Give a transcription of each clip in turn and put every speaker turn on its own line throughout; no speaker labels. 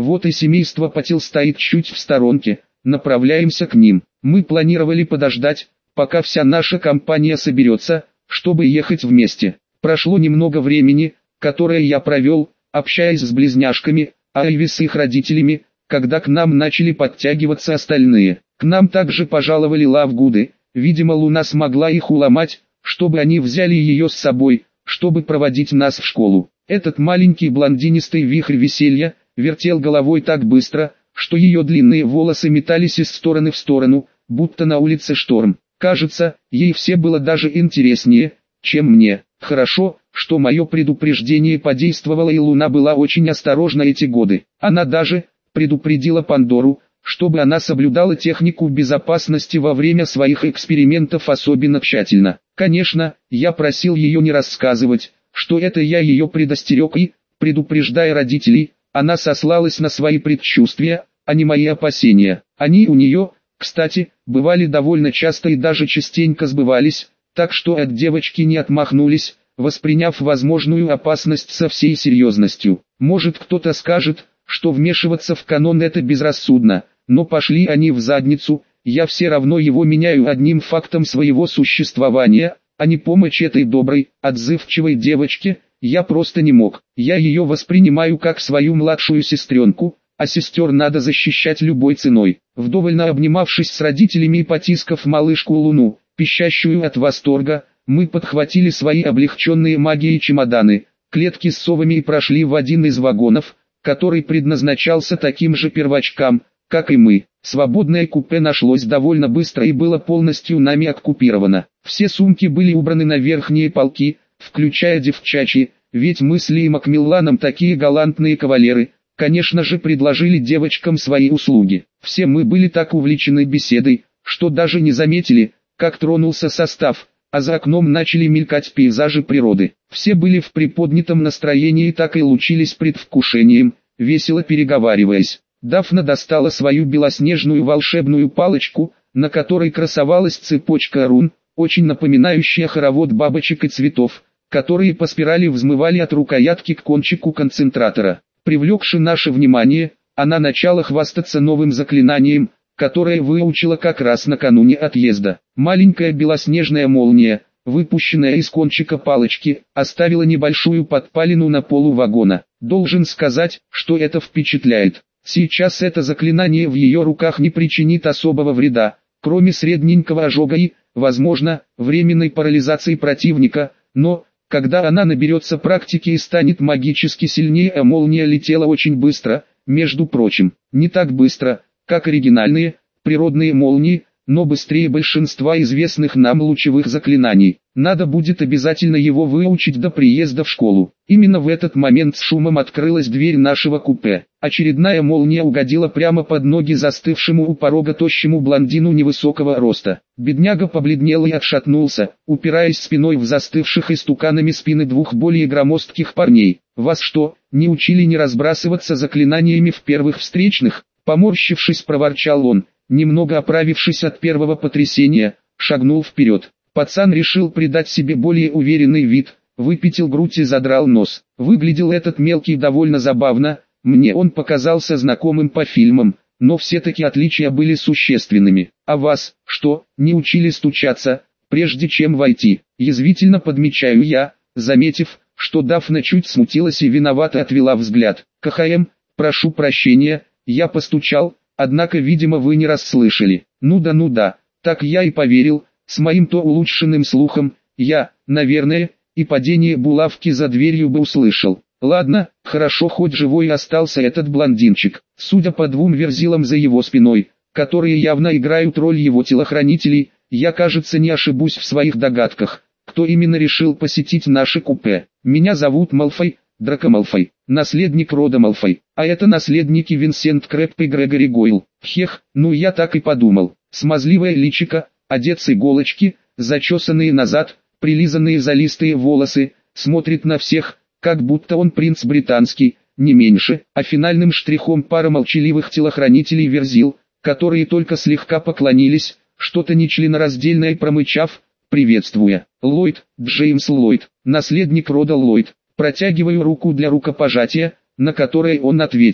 Вот и семейство Патил стоит чуть в сторонке, направляемся к ним. Мы планировали подождать, пока вся наша компания соберется, чтобы ехать вместе. Прошло немного времени, которое я провел, общаясь с близняшками, Айви с их родителями, когда к нам начали подтягиваться остальные. К нам также пожаловали Лавгуды, видимо Луна смогла их уломать, чтобы они взяли ее с собой, чтобы проводить нас в школу. Этот маленький блондинистый вихрь веселья вертел головой так быстро, что ее длинные волосы метались из стороны в сторону, будто на улице шторм. Кажется, ей все было даже интереснее, чем мне. Хорошо, что мое предупреждение подействовало и Луна была очень осторожна эти годы. Она даже предупредила Пандору, чтобы она соблюдала технику безопасности во время своих экспериментов особенно тщательно. Конечно, я просил ее не рассказывать, что это я ее предостерег и, предупреждая родителей, она сослалась на свои предчувствия, а не мои опасения. Они у нее, кстати, бывали довольно часто и даже частенько сбывались, так что от девочки не отмахнулись, восприняв возможную опасность со всей серьезностью. Может кто-то скажет, что вмешиваться в канон это безрассудно, но пошли они в задницу, я все равно его меняю одним фактом своего существования, а не помощь этой доброй, отзывчивой девочке, я просто не мог. Я ее воспринимаю как свою младшую сестренку, а сестер надо защищать любой ценой. Вдоволь обнимавшись с родителями и потискав малышку Луну, пищащую от восторга, мы подхватили свои облегченные магией чемоданы, клетки с совами и прошли в один из вагонов, который предназначался таким же первочкам, как и мы. Свободное купе нашлось довольно быстро и было полностью нами оккупировано. Все сумки были убраны на верхние полки, включая девчачьи, ведь мы с Ли Макмилланом такие галантные кавалеры, конечно же предложили девочкам свои услуги. Все мы были так увлечены беседой, что даже не заметили, как тронулся состав, а за окном начали мелькать пейзажи природы. Все были в приподнятом настроении и так и лучились предвкушением, весело переговариваясь. Дафна достала свою белоснежную волшебную палочку, на которой красовалась цепочка рун, очень напоминающая хоровод бабочек и цветов, которые по спирали взмывали от рукоятки к кончику концентратора. Привлекши наше внимание, она начала хвастаться новым заклинанием, которое выучила как раз накануне отъезда. Маленькая белоснежная молния, выпущенная из кончика палочки, оставила небольшую подпалину на полу вагона. Должен сказать, что это впечатляет. Сейчас это заклинание в ее руках не причинит особого вреда, кроме средненького ожога и, возможно, временной парализации противника, но, когда она наберется практики и станет магически сильнее, а молния летела очень быстро, между прочим, не так быстро, как оригинальные, природные молнии, но быстрее большинства известных нам лучевых заклинаний. Надо будет обязательно его выучить до приезда в школу. Именно в этот момент с шумом открылась дверь нашего купе. Очередная молния угодила прямо под ноги застывшему у порога тощему блондину невысокого роста. Бедняга побледнел и отшатнулся, упираясь спиной в застывших истуканами спины двух более громоздких парней. «Вас что, не учили не разбрасываться заклинаниями в первых встречных?» Поморщившись, проворчал он, немного оправившись от первого потрясения, шагнул вперед. Пацан решил придать себе более уверенный вид, выпятил грудь и задрал нос. Выглядел этот мелкий довольно забавно, мне он показался знакомым по фильмам, но все-таки отличия были существенными. «А вас, что, не учили стучаться, прежде чем войти?» Язвительно подмечаю я, заметив, что Дафна чуть смутилась и виновато отвела взгляд. «КХМ, прошу прощения, я постучал, однако, видимо, вы не расслышали». Ну да, так я и поверил, с моим-то улучшенным слухом, я, наверное, и падение булавки за дверью бы услышал. Ладно, хорошо, хоть живой остался этот блондинчик. Судя по двум верзилам за его спиной, которые явно играют роль его телохранителей, я, кажется, не ошибусь в своих догадках, кто именно решил посетить наше купе. Меня зовут Малфой, Драко Малфой, наследник рода Малфой, а это наследники Винсент Крэбб и Грегори Гойл. Хех, ну я так и подумал. Смазливое личико, одет с иголочки, зачесанные назад, прилизанные золистые волосы, смотрит на всех, как будто он принц британский, не меньше, а финальным штрихом пара молчаливых телохранителей верзил, которые только слегка поклонились, что-то нечленораздельное промычав, приветствуя. Ллойд, Джеймс Ллойд, наследник рода Ллойд. Протягиваю руку для рукопожатия, на которое он ответил.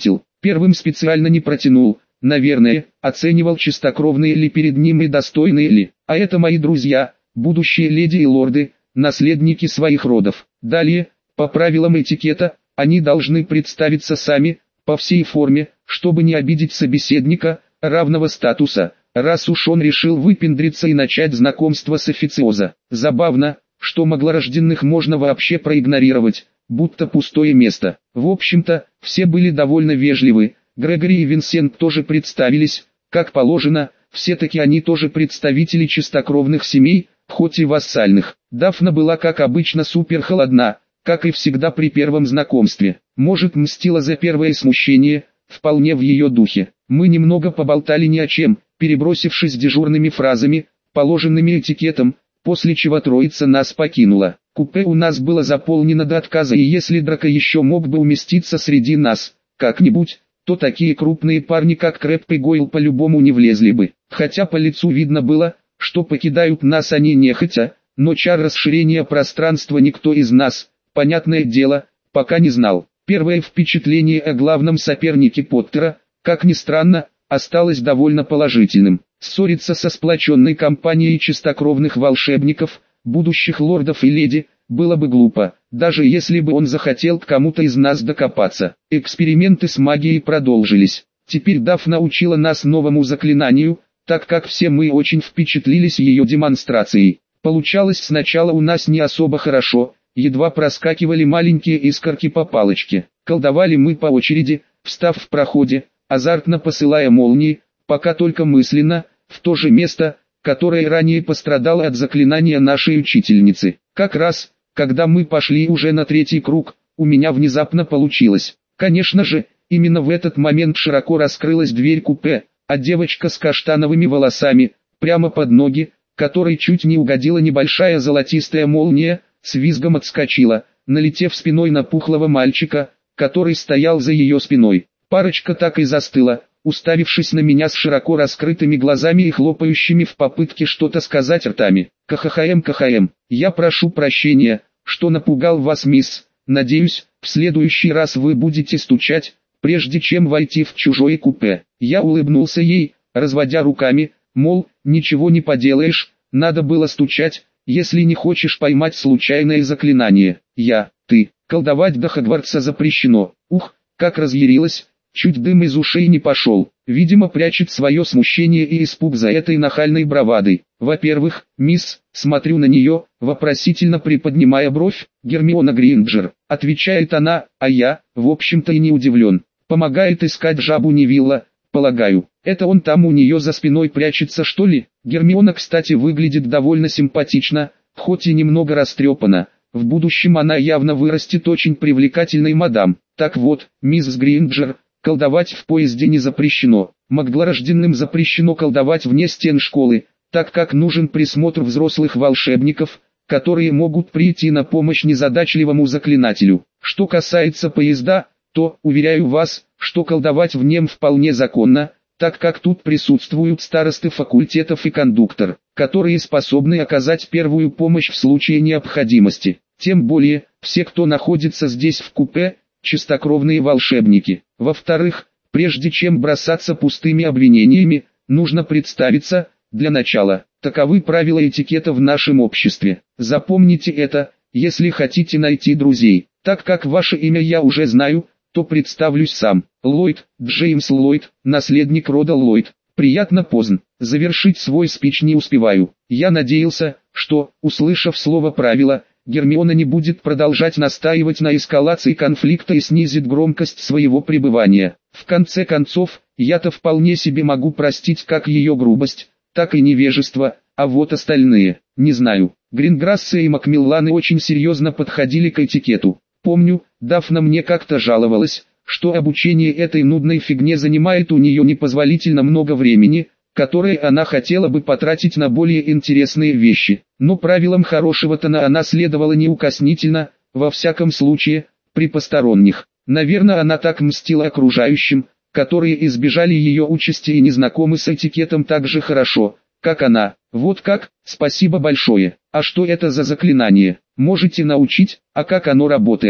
Первым специально не протянул, наверное, оценивал чистокровные ли перед ним и достойные ли. А это мои друзья, будущие леди и лорды, наследники своих родов. Далее, по правилам этикета, они должны представиться сами, по всей форме, чтобы не обидеть собеседника, равного статуса, раз уж он решил выпендриться и начать знакомство с официоза. Забавно, что маглорожденных можно вообще проигнорировать, будто пустое место. В общем-то, все были довольно вежливы, Грегори и Винсент тоже представились, как положено, все-таки они тоже представители чистокровных семей, хоть и вассальных. Дафна была как обычно супер холодна, как и всегда при первом знакомстве. Может, мстила за первое смущение, вполне в ее духе. Мы немного поболтали ни о чем, перебросившись дежурными фразами, положенными этикетом, после чего троица нас покинула. Купе у нас было заполнено до отказа, и если Драко еще мог бы уместиться среди нас, как-нибудь, то такие крупные парни как Крэб и Гойл по-любому не влезли бы. Хотя по лицу видно было, что покидают нас они нехотя, но чар расширения пространства никто из нас, понятное дело, пока не знал. Первое впечатление о главном сопернике Поттера, как ни странно, осталось довольно положительным. Ссориться со сплоченной компанией чистокровных волшебников, будущих лордов и леди, было бы глупо, даже если бы он захотел к кому-то из нас докопаться. Эксперименты с магией продолжились. Теперь Дафна учила нас новому заклинанию, так как все мы очень впечатлились ее демонстрацией. Получалось сначала у нас не особо хорошо, едва проскакивали маленькие искорки по палочке. Колдовали мы по очереди, встав в проходе, азартно посылая молнии, пока только мысленно, в то же место, которое ранее пострадало от заклинания нашей учительницы. Как раз, когда мы пошли уже на третий круг, у меня внезапно получилось. Конечно же, именно в этот момент широко раскрылась дверь купе, а девочка с каштановыми волосами, прямо под ноги, которой чуть не угодила небольшая золотистая молния, с визгом отскочила, налетев спиной на пухлого мальчика, который стоял за ее спиной. Парочка так и застыла, уставившись на меня с широко раскрытыми глазами и хлопающими в попытке что-то сказать ртами. КХХМ, я прошу прощения, что напугал вас, мисс. Надеюсь, в следующий раз вы будете стучать, прежде чем войти в чужое купе. Я улыбнулся ей, разводя руками, мол, ничего не поделаешь, надо было стучать, если не хочешь поймать случайное заклинание. Ты, колдовать до Хогвартса запрещено. Ух, как разъярилась, чуть дым из ушей не пошел. Видимо, прячет свое смущение и испуг за этой нахальной бравадой. Во-первых, мисс, смотрю на нее, вопросительно приподнимая бровь, Гермиона Грейнджер. Отвечает она, а я, в общем-то и не удивлен. Помогает искать жабу Невилла, полагаю. Это он там у нее за спиной прячется, что ли? Гермиона, кстати, выглядит довольно симпатично, хоть и немного растрепана. В будущем она явно вырастет очень привлекательной мадам. Так вот, мисс Грейнджер, колдовать в поезде не запрещено. Маглорожденным запрещено колдовать вне стен школы, так как нужен присмотр взрослых волшебников, которые могут прийти на помощь незадачливому заклинателю. Что касается поезда, то, уверяю вас, что колдовать в нем вполне законно, так как тут присутствуют старосты факультетов и кондуктор, которые способны оказать первую помощь в случае необходимости. Тем более, все, кто находится здесь в купе, чистокровные волшебники. Во-вторых, прежде чем бросаться пустыми обвинениями, нужно представиться, для начала. Таковы правила этикета в нашем обществе. Запомните это, если хотите найти друзей. Так как ваше имя я уже знаю, то представлюсь сам. Ллойд, Джеймс Ллойд, наследник рода Ллойд. Приятно поздно. Завершить свой спич не успеваю. Я надеялся, что, услышав слово правила, Гермиона не будет продолжать настаивать на эскалации конфликта и снизит громкость своего пребывания. В конце концов, я-то вполне себе могу простить как ее грубость, так и невежество, а вот остальные, не знаю. Гринграссы и Макмилланы очень серьезно подходили к этикету. Помню, Дафна мне как-то жаловалась, что обучение этой нудной фигне занимает у нее непозволительно много времени, которое она хотела бы потратить на более интересные вещи. Но правилам хорошего тона она следовала неукоснительно, во всяком случае, при посторонних. Наверное, она так мстила окружающим, которые избежали ее участи и не знакомы с этикетом так же хорошо, как она. Вот как, спасибо большое. А что это за заклинание? Можете научить, а как оно работает?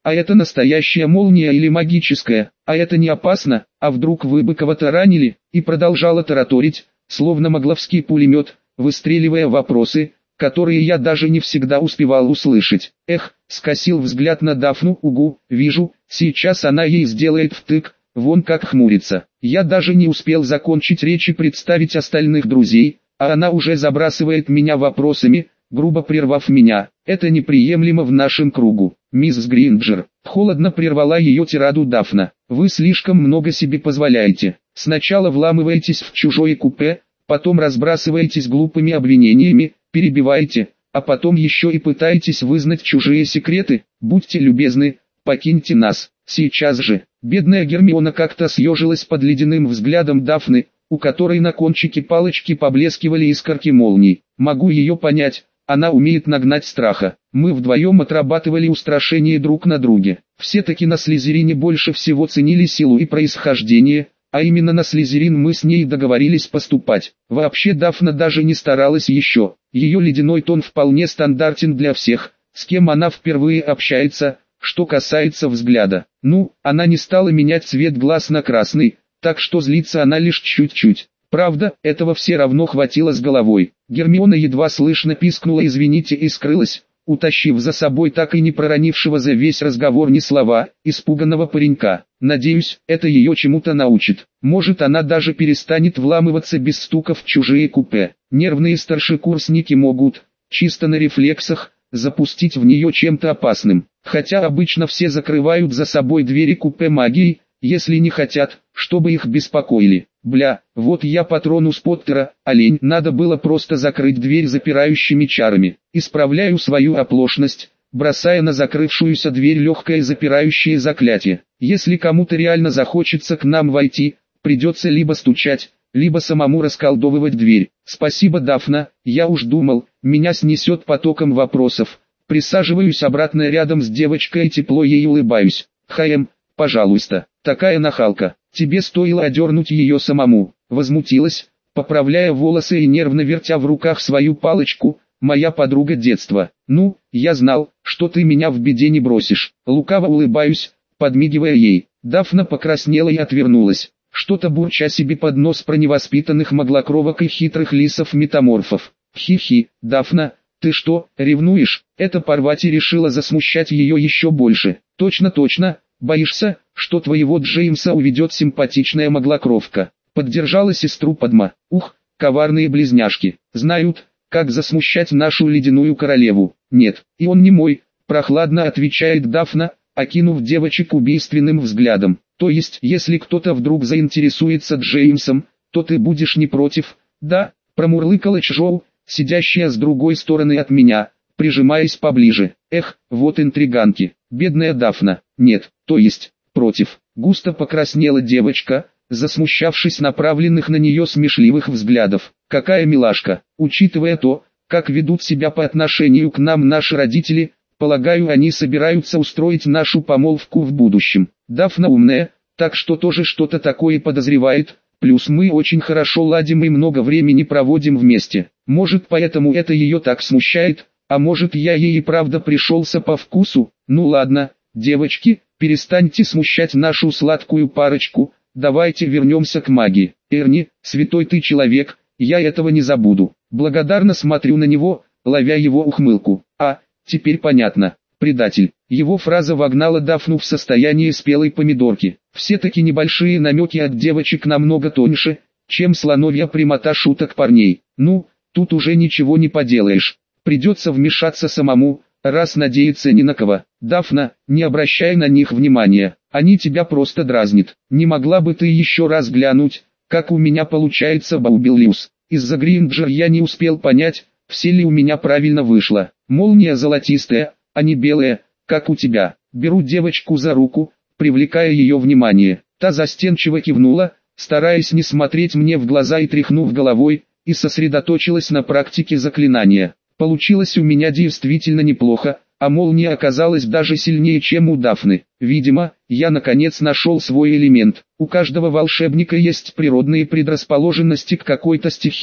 А это настоящая молния или магическая? А это не опасно? А вдруг вы бы кого-то ранили? И продолжала тараторить, словно могловский пулемет, выстреливая вопросы, которые я даже не всегда успевал услышать. Эх, скосил взгляд на Дафну. Угу, вижу, сейчас она ей сделает втык, вон как хмурится. Я даже не успел закончить речь и представить остальных друзей, а она уже забрасывает меня вопросами, грубо прервав меня. Это неприемлемо в нашем кругу. Мисс Гринджер, холодно прервала ее тираду Дафна. Вы слишком много себе позволяете. Сначала вламываетесь в чужое купе, потом разбрасываетесь глупыми обвинениями, перебиваете, а потом еще и пытаетесь вызнать чужие секреты. Будьте любезны, покиньте нас, сейчас же. Бедная Гермиона как-то съежилась под ледяным взглядом Дафны, у которой на кончике палочки поблескивали искорки молний. Могу ее понять, она умеет нагнать страха. Мы вдвоем отрабатывали устрашение друг на друге. Все-таки на Слизерине больше всего ценили силу и происхождение, а именно на Слизерин мы с ней договорились поступать. Вообще Дафна даже не старалась еще. Ее ледяной тон вполне стандартен для всех, с кем она впервые общается. Что касается взгляда, она не стала менять цвет глаз на красный, так что злится она лишь чуть-чуть. Правда, этого все равно хватило с головой. Гермиона едва слышно пискнула «извините» и скрылась, утащив за собой так и не проронившего за весь разговор ни слова, испуганного паренька. Надеюсь, это ее чему-то научит. Может, она даже перестанет вламываться без стука в чужие купе. Нервные старшекурсники могут, чисто на рефлексах, запустить в нее чем-то опасным. Хотя обычно все закрывают за собой двери купе магией, если не хотят, чтобы их беспокоили. Бля, вот я патронус Поттера, олень. Надо было просто закрыть дверь запирающими чарами. Исправляю свою оплошность, бросая на закрывшуюся дверь легкое запирающее заклятие. Если кому-то реально захочется к нам войти, придется либо стучать, либо самому расколдовывать дверь. Спасибо, Дафна, я уж думал, меня снесет потоком вопросов. Присаживаюсь обратно рядом с девочкой и тепло ей улыбаюсь. Пожалуйста, такая нахалка, тебе стоило одернуть ее самому. Возмутилась, поправляя волосы и нервно вертя в руках свою палочку, моя подруга детства. Я знал, что ты меня в беде не бросишь. Лукаво улыбаюсь, подмигивая ей. Дафна покраснела и отвернулась, что-то бурча себе под нос про невоспитанных моглокровок и хитрых лисов-метаморфов. Хи-хи, Дафна, ты что, ревнуешь? Это Парвати решила засмущать ее еще больше. Точно. Боишься, что твоего Джеймса уведет симпатичная моглокровка? Поддержала сестру Падма. Ух, коварные близняшки. Знают, как засмущать нашу ледяную королеву. Нет, и он не мой, прохладно отвечает Дафна, окинув девочек убийственным взглядом. То есть, если кто-то вдруг заинтересуется Джеймсом, то ты будешь не против? Да, промурлыкала Чжоу, сидящая с другой стороны от меня, прижимаясь поближе. Эх, вот интриганки. Бедная Дафна. Нет, то есть, против. Густо покраснела девочка, засмущавшись направленных на нее смешливых взглядов. Какая милашка. Учитывая то, как ведут себя по отношению к нам наши родители, полагаю, они собираются устроить нашу помолвку в будущем. Дафна умная, так что тоже что-то такое подозревает, плюс мы очень хорошо ладим и много времени проводим вместе. Может, поэтому это ее так смущает, а может, я ей и правда пришелся по вкусу. Ладно, девочки, перестаньте смущать нашу сладкую парочку, давайте вернемся к магии. Эрни, святой ты человек, я этого не забуду. Благодарно смотрю на него, ловя его ухмылку. Теперь понятно. Предатель. Его фраза вогнала Дафну в состояние спелой помидорки. Все-таки небольшие намеки от девочек намного тоньше, чем слоновья прямота шуток парней. Тут уже ничего не поделаешь. Придется вмешаться самому, раз надеяться ни на кого. Дафна, не обращай на них внимания, они тебя просто дразнят. Не могла бы ты еще раз глянуть, как у меня получается Баубиллиус? Из-за Гринджер я не успел понять, все ли у меня правильно вышло. Молния золотистая, а не белая, как у тебя. Беру девочку за руку, привлекая ее внимание. Та застенчиво кивнула, стараясь не смотреть мне в глаза и тряхнув головой, и сосредоточилась на практике заклинания. Получилось у меня действительно неплохо, а молния оказалась даже сильнее, чем у Дафны. Видимо, я наконец нашел свой элемент. У каждого волшебника есть природные предрасположенности к какой-то стихии.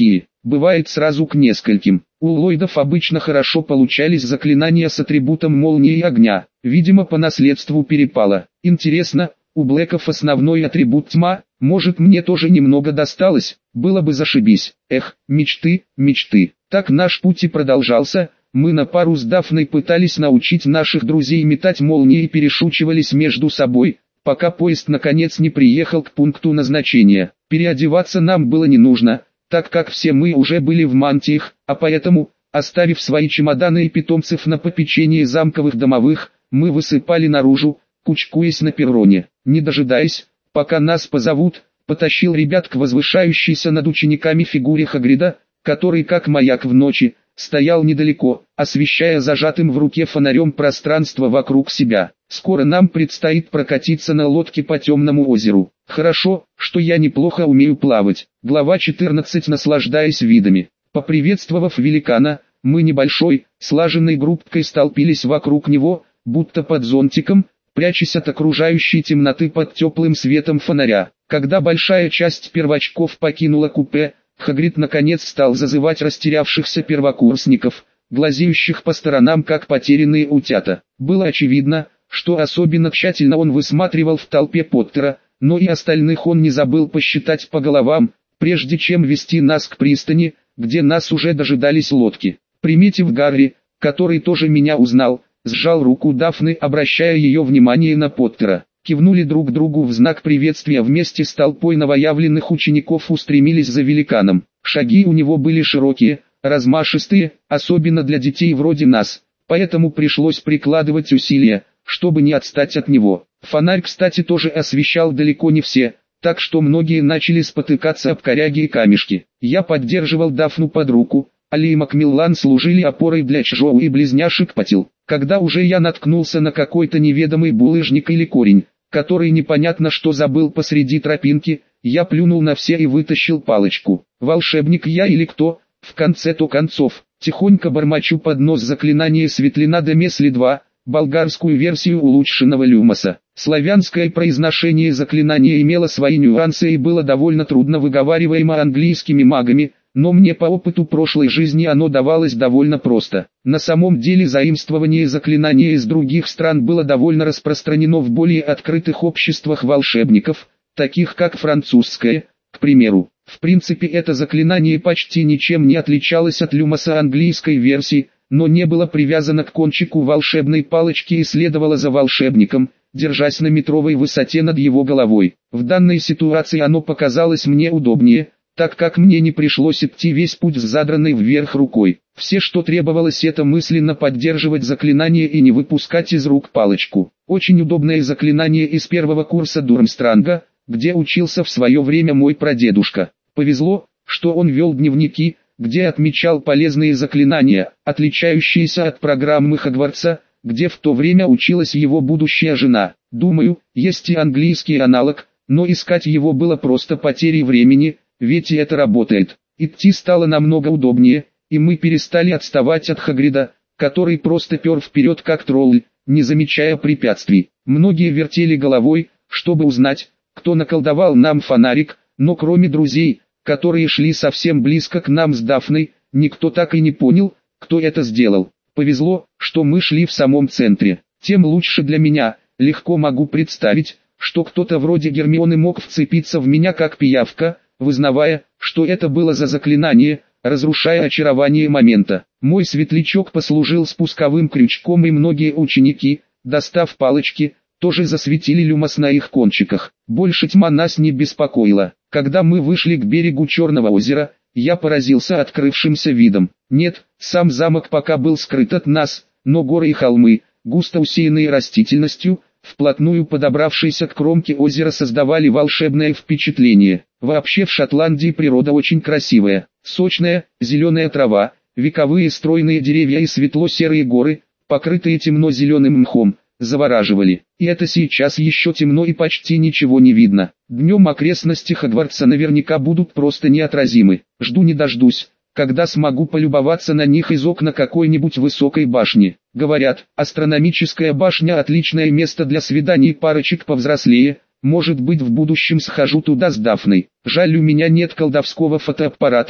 бывает сразу к нескольким. У Ллойдов обычно хорошо получались заклинания с атрибутом молнии и огня, видимо по наследству перепало. Интересно, у Блэков основной атрибут тьма, может мне тоже немного досталось, было бы зашибись. Эх, мечты, мечты. Так наш путь и продолжался. Мы на пару с Дафной пытались научить наших друзей метать молнии и перешучивались между собой, пока поезд наконец не приехал к пункту назначения. Переодеваться нам было не нужно, так как все мы уже были в мантиях, а поэтому, оставив свои чемоданы и питомцев на попечении замковых домовых, мы высыпали наружу, кучкуясь на перроне. Не дожидаясь, пока нас позовут, потащил ребят к возвышающейся над учениками фигуре Хагрида, который как маяк в ночи, стоял недалеко, освещая зажатым в руке фонарем пространство вокруг себя. Скоро нам предстоит прокатиться на лодке по темному озеру. Хорошо, что я неплохо умею плавать. Глава 14. Наслаждаясь видами. Поприветствовав великана, мы небольшой, слаженной группкой столпились вокруг него, будто под зонтиком, прячась от окружающей темноты под теплым светом фонаря. Когда большая часть первочков покинула купе, Хагрид наконец стал зазывать растерявшихся первокурсников, глазеющих по сторонам как потерянные утята. Было очевидно, что особенно тщательно он высматривал в толпе Поттера, но и остальных он не забыл посчитать по головам, прежде чем вести нас к пристани, где нас уже дожидались лодки. Приметив Гарри, который тоже меня узнал, сжал руку Дафны, обращая ее внимание на Поттера. Кивнули друг другу в знак приветствия, вместе с толпой новоявленных учеников устремились за великаном. Шаги у него были широкие, размашистые, особенно для детей вроде нас, поэтому пришлось прикладывать усилия, чтобы не отстать от него. Фонарь, кстати, тоже освещал далеко не все, так что многие начали спотыкаться об коряги и камешки. Я поддерживал Дафну под руку, Али и Макмиллан служили опорой для Чжоу и близняшек Патил. Когда уже я наткнулся на какой-то неведомый булыжник или корень, который непонятно что забыл посреди тропинки, я плюнул на все и вытащил палочку. Волшебник я или кто, в конце-то концов, тихонько бормочу под нос заклинание Светлина де Месли 2, болгарскую версию улучшенного Люмоса. Славянское произношение заклинания имело свои нюансы и было довольно трудно выговариваемо английскими магами, но мне по опыту прошлой жизни оно давалось довольно просто. На самом деле заимствование заклинания из других стран было довольно распространено в более открытых обществах волшебников, таких как французское, к примеру. В принципе это заклинание почти ничем не отличалось от Люмоса английской версии, но не было привязано к кончику волшебной палочки и следовало за волшебником, держась на метровой высоте над его головой. В данной ситуации оно показалось мне удобнее, так как мне не пришлось идти весь путь с задранной вверх рукой. Все, что требовалось, это мысленно поддерживать заклинание и не выпускать из рук палочку. Очень удобное заклинание из первого курса Дурмстранга, где учился в свое время мой прадедушка. Повезло, что он вел дневники, где отмечал полезные заклинания, отличающиеся от программы Хогвартса, где в то время училась его будущая жена. Думаю, есть и английский аналог, но искать его было просто потерей времени, ведь и это работает. Идти стало намного удобнее, и мы перестали отставать от Хагрида, который просто пер вперед как тролль, не замечая препятствий. Многие вертели головой, чтобы узнать, кто наколдовал нам фонарик, но кроме друзей, которые шли совсем близко к нам с Дафной, никто так и не понял, кто это сделал. Повезло, что мы шли в самом центре. Тем лучше для меня, легко могу представить, что кто-то вроде Гермионы мог вцепиться в меня как пиявка, вызнавая, что это было за заклинание, разрушая очарование момента. Мой светлячок послужил спусковым крючком, и многие ученики, достав палочки, тоже засветили люмос на их кончиках. Больше тьма нас не беспокоила. Когда мы вышли к берегу Черного озера, я поразился открывшимся видом. Нет, сам замок пока был скрыт от нас, но горы и холмы, густо усеянные растительностью, вплотную подобравшиеся к кромке озера, создавали волшебное впечатление. Вообще в Шотландии природа очень красивая. Сочная, зеленая трава, вековые стройные деревья и светло-серые горы, покрытые темно-зеленым мхом, завораживали. И это сейчас еще темно и почти ничего не видно. Днем окрестности Хогвартса наверняка будут просто неотразимы. Жду не дождусь, когда смогу полюбоваться на них из окна какой-нибудь высокой башни. Говорят, астрономическая башня — отличное место для свиданий парочек повзрослее. Может быть, в будущем схожу туда с Дафной. Жаль, у меня нет колдовского фотоаппарата,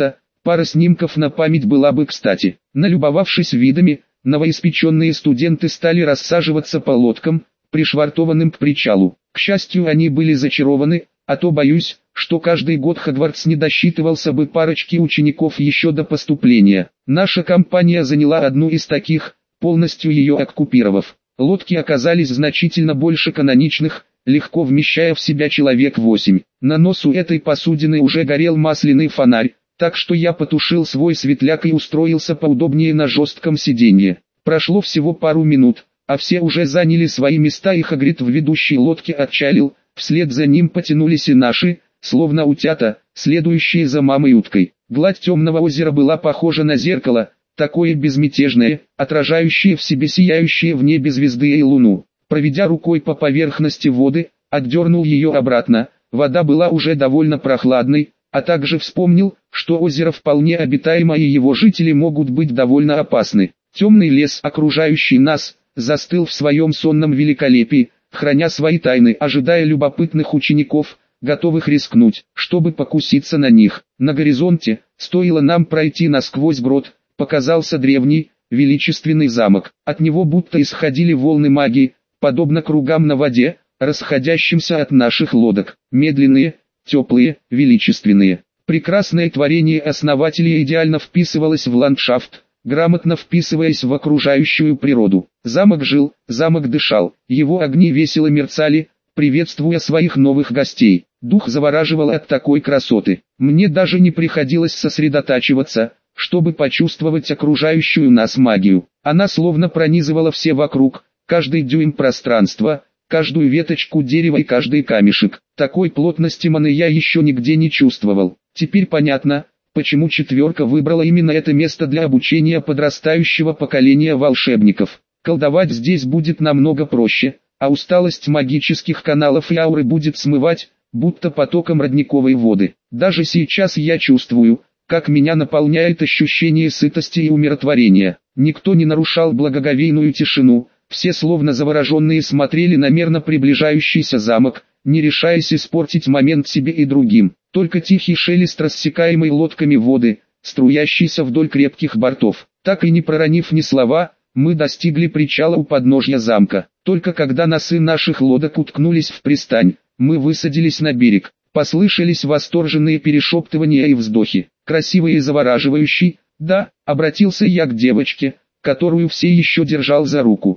Пара снимков на память была бы кстати. Налюбовавшись видами, новоиспеченные студенты стали рассаживаться по лодкам, пришвартованным к причалу. К счастью, они были зачарованы, а то боюсь, что каждый год Хогвартс не досчитывался бы парочки учеников еще до поступления. Наша компания заняла одну из таких, полностью ее оккупировав. Лодки оказались значительно больше каноничных, легко вмещая в себя человек 8. На носу этой посудины уже горел масляный фонарь, так что я потушил свой светляк и устроился поудобнее на жестком сиденье. Прошло всего пару минут, а все уже заняли свои места, и Хагрид в ведущей лодке отчалил, вслед за ним потянулись и наши, словно утята, следующие за мамой уткой. Гладь темного озера была похожа на зеркало, такое безмятежное, отражающее в себе сияющие в небе звезды и луну. Проведя рукой по поверхности воды, отдернул ее обратно, вода была уже довольно прохладной, а также вспомнил, что озеро вполне обитаемо и его жители могут быть довольно опасны. Темный лес, окружающий нас, застыл в своем сонном великолепии, храня свои тайны, ожидая любопытных учеников, готовых рискнуть, чтобы покуситься на них. На горизонте, стоило нам пройти насквозь брод, показался древний, величественный замок. От него будто исходили волны магии, подобно кругам на воде, расходящимся от наших лодок. Медленные, теплые, величественные. Прекрасное творение основателя идеально вписывалось в ландшафт, грамотно вписываясь в окружающую природу. Замок жил, замок дышал, его огни весело мерцали, приветствуя своих новых гостей. Дух завораживал от такой красоты. Мне даже не приходилось сосредотачиваться, чтобы почувствовать окружающую нас магию. Она словно пронизывала все вокруг, каждый дюйм пространства, каждую веточку дерева и каждый камешек. Такой плотности маны я еще нигде не чувствовал. Теперь понятно, почему четверка выбрала именно это место для обучения подрастающего поколения волшебников. Колдовать здесь будет намного проще, а усталость магических каналов и ауры будет смывать, будто потоком родниковой воды. Даже сейчас я чувствую, как меня наполняет ощущение сытости и умиротворения. Никто не нарушал благоговейную тишину, все словно завороженные смотрели на мерно приближающийся замок, не решаясь испортить момент себе и другим. Только тихий шелест рассекаемой лодками воды, струящийся вдоль крепких бортов. Так и не проронив ни слова, мы достигли причала у подножья замка. Только когда носы наших лодок уткнулись в пристань, мы высадились на берег. Послышались восторженные перешептывания и вздохи. Красивый и завораживающий, да, обратился я к девочке, которую все еще держал за руку.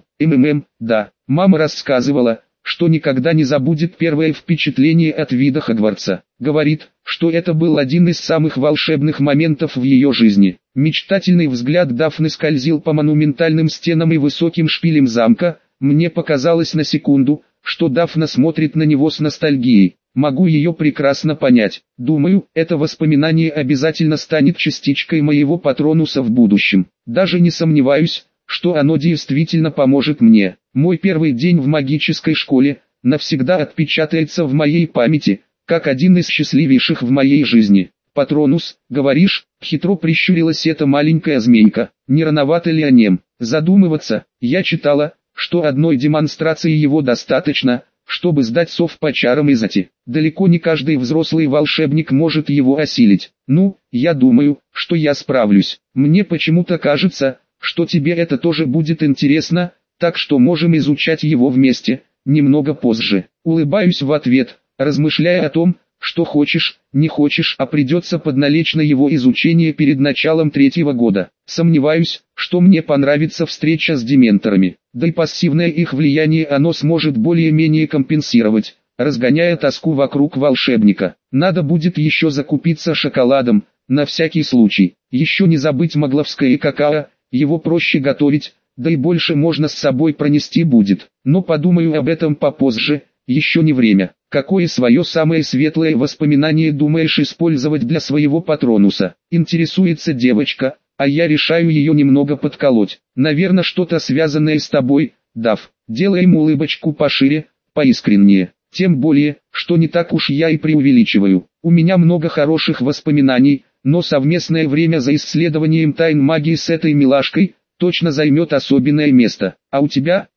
Да, мама рассказывала, что никогда не забудет первое впечатление от вида Хогвартса. Говорит, что это был один из самых волшебных моментов в ее жизни. Мечтательный взгляд Дафны скользил по монументальным стенам и высоким шпилям замка. Мне показалось на секунду, что Дафна смотрит на него с ностальгией. Могу ее прекрасно понять. Думаю, это воспоминание обязательно станет частичкой моего Патронуса в будущем. Даже не сомневаюсь, что оно действительно поможет мне. Мой первый день в магической школе навсегда отпечатается в моей памяти, как один из счастливейших в моей жизни. Патронус, говоришь, хитро прищурилась эта маленькая змейка. Не рановато ли о нем задумываться? Я читала, что одной демонстрации его достаточно, чтобы сдать сов по чарам Изати. Далеко не каждый взрослый волшебник может его осилить. Ну, я думаю, что я справлюсь. Мне почему-то кажется, что тебе это тоже будет интересно, так что можем изучать его вместе, немного позже. Улыбаюсь в ответ, размышляя о том, что хочешь, не хочешь, а придется подналечь на его изучение перед началом 3-го года. Сомневаюсь, что мне понравится встреча с дементорами, да и пассивное их влияние оно сможет более-менее компенсировать, разгоняя тоску вокруг волшебника. Надо будет еще закупиться шоколадом, на всякий случай. Еще не забыть магловское какао, его проще готовить, да и больше можно с собой пронести будет. Но подумаю об этом попозже, еще не время. Какое свое самое светлое воспоминание думаешь использовать для своего Патронуса? Интересуется девочка, а я решаю ее немного подколоть. Наверное, что-то связанное с тобой, Дав. Делаем улыбочку пошире, поискреннее. Тем более, что не так уж я и преувеличиваю. У меня много хороших воспоминаний, но совместное время за исследованием тайн магии с этой милашкой точно займет особенное место. А у тебя,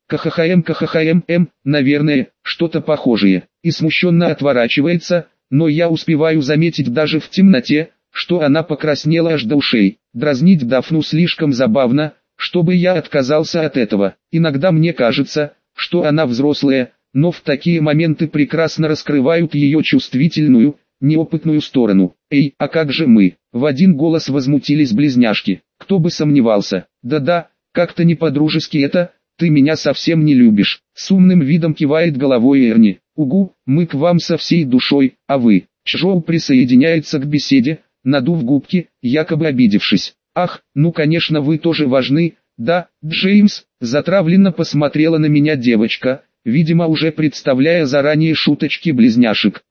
КХХМ, наверное, что-то похожее. И смущенно отворачивается, но я успеваю заметить даже в темноте, что она покраснела аж до ушей. Дразнить Дафну слишком забавно, чтобы я отказался от этого. Иногда мне кажется, что она взрослая, но в такие моменты прекрасно раскрывают ее чувствительную, неопытную сторону. «Эй, а как же мы?» — в один голос возмутились близняшки. «Кто бы сомневался? Да-да, как-то не по-дружески это, ты меня совсем не любишь». С умным видом кивает головой Эрни. «Угу, мы к вам со всей душой, а вы?» Чжоу присоединяется к беседе, надув губки, якобы обидевшись. «Ах, ну конечно вы тоже важны, да, Джеймс?» Затравленно посмотрела на меня девочка, видимо уже представляя заранее шуточки близняшек.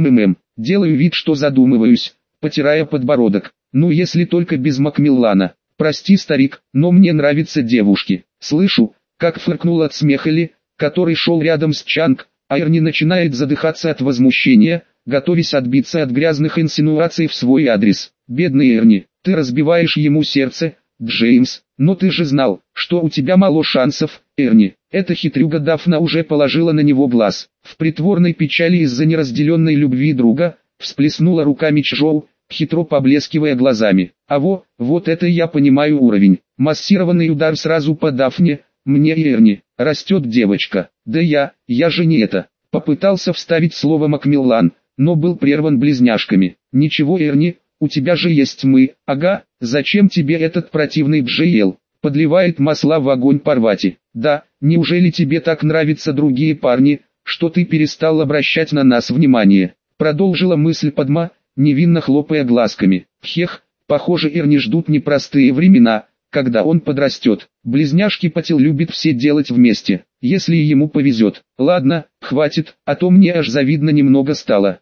Делаю вид, что задумываюсь, потирая подбородок. «Ну если только без Макмиллана. Прости, старик, но мне нравятся девушки». Слышу, как фыркнул от смеха Ли, который шел рядом с Чанг, а Эрни начинает задыхаться от возмущения, готовясь отбиться от грязных инсинуаций в свой адрес. «Бедный Эрни, ты разбиваешь ему сердце, Джеймс, но ты же знал, что у тебя мало шансов, Эрни». Эта хитрюга Дафна уже положила на него глаз. В притворной печали из-за неразделенной любви друга, всплеснула руками Чжоу, хитро поблескивая глазами. Вот это я понимаю уровень. Массированный удар сразу по Дафне, мне и Эрни. Растет девочка. Да я же не это. Попытался вставить слово Макмиллан, но был прерван близняшками. «Ничего, Эрни, у тебя же есть мы». «Ага, зачем тебе этот противный Джейл?» Подливает масла в огонь Парвати. «Да, неужели тебе так нравятся другие парни, что ты перестал обращать на нас внимание?» Продолжила мысль Падма, невинно хлопая глазками. «Хех, похоже Эрни ждут непростые времена, когда он подрастет. Близняшки Патил любит все делать вместе, если ему повезет. Ладно, хватит, а то мне аж завидно немного стало.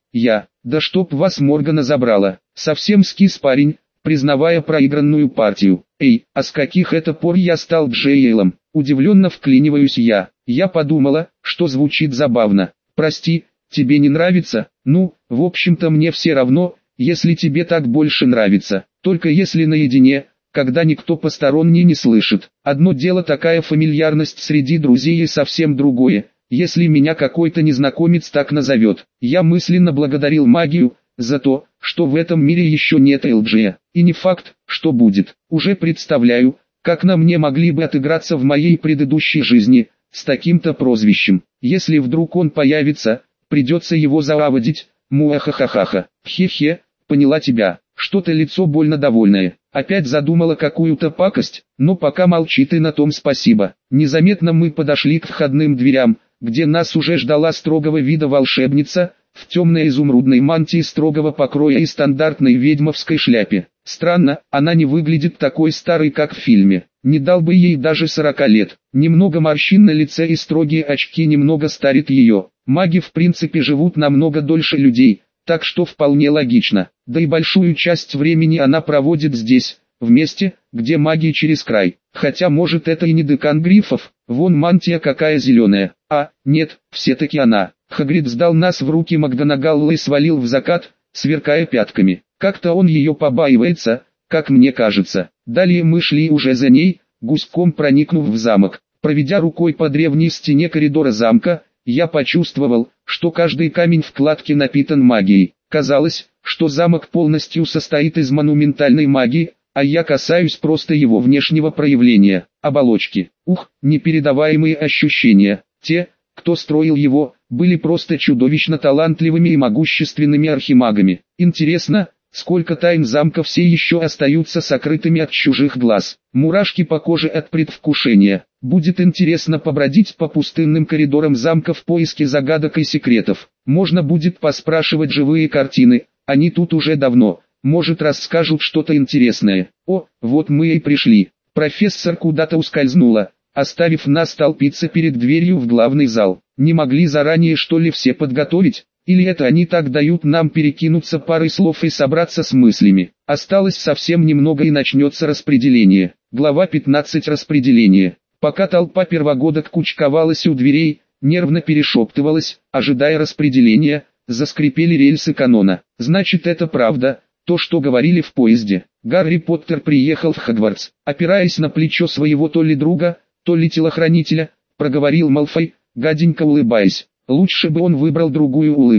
Да чтоб вас Моргана забрала». Совсем скис парень, признавая проигранную партию. «Эй, а с каких это пор я стал Джейлом?» Удивленно вклиниваюсь я. Я подумала, что звучит забавно. «Прости, тебе не нравится?» «Ну, в общем-то мне все равно, если тебе так больше нравится. Только если наедине, когда никто посторонний не слышит. Одно дело такая фамильярность среди друзей и совсем другое, если меня какой-то незнакомец так назовет». Я мысленно благодарил магию за то, что в этом мире еще нет ЛДЖ, и не факт, что будет. Уже представляю, как на мне могли бы отыграться в моей предыдущей жизни, с таким-то прозвищем. Если вдруг он появится, придется его заводить. Муахахахаха. Хе-хе, поняла тебя. Что-то лицо больно довольное. Опять задумала какую-то пакость, но пока молчит и на том спасибо. Незаметно мы подошли к входным дверям, где нас уже ждала строгого вида волшебница, в темной изумрудной мантии строгого покроя и стандартной ведьмовской шляпе. Странно, она не выглядит такой старой, как в фильме. Не дал бы ей даже 40 лет. Немного морщин на лице и строгие очки немного старит ее. Маги в принципе живут намного дольше людей, так что вполне логично. Да и большую часть времени она проводит здесь, в месте, где магия через край. Хотя может это и не декан Гриффов, вон мантия какая зеленая. А, нет, все-таки она. Хагрид сдал нас в руки Макганагаллы и свалил в закат, сверкая пятками. Как-то он ее побаивается, как мне кажется. Далее мы шли уже за ней, гуськом проникнув в замок. Проведя рукой по древней стене коридора замка, я почувствовал, что каждый камень в кладке напитан магией. Казалось, что замок полностью состоит из монументальной магии, а я касаюсь просто его внешнего проявления, оболочки. Непередаваемые ощущения. Те, кто строил его, были просто чудовищно талантливыми и могущественными архимагами. Интересно, сколько тайн замка все еще остаются сокрытыми от чужих глаз. Мурашки по коже от предвкушения. Будет интересно побродить по пустынным коридорам замка в поиске загадок и секретов. Можно будет поспрашивать живые картины, они тут уже давно. Может расскажут что-то интересное. Вот мы и пришли. Профессор куда-то ускользнула, оставив нас толпиться перед дверью в главный зал. Не могли заранее что ли все подготовить? Или это они так дают нам перекинуться парой слов и собраться с мыслями? Осталось совсем немного и начнется распределение. Глава 15. Распределение. Пока толпа первогодок кучковалась у дверей, нервно перешептывалась, ожидая распределения, заскрипели рельсы канона. Значит это правда, то что говорили в поезде. Гарри Поттер приехал в Хогвартс, опираясь на плечо своего то ли друга, то ли телохранителя, проговорил Малфой, гаденько улыбаясь. Лучше бы он выбрал другую улыбку,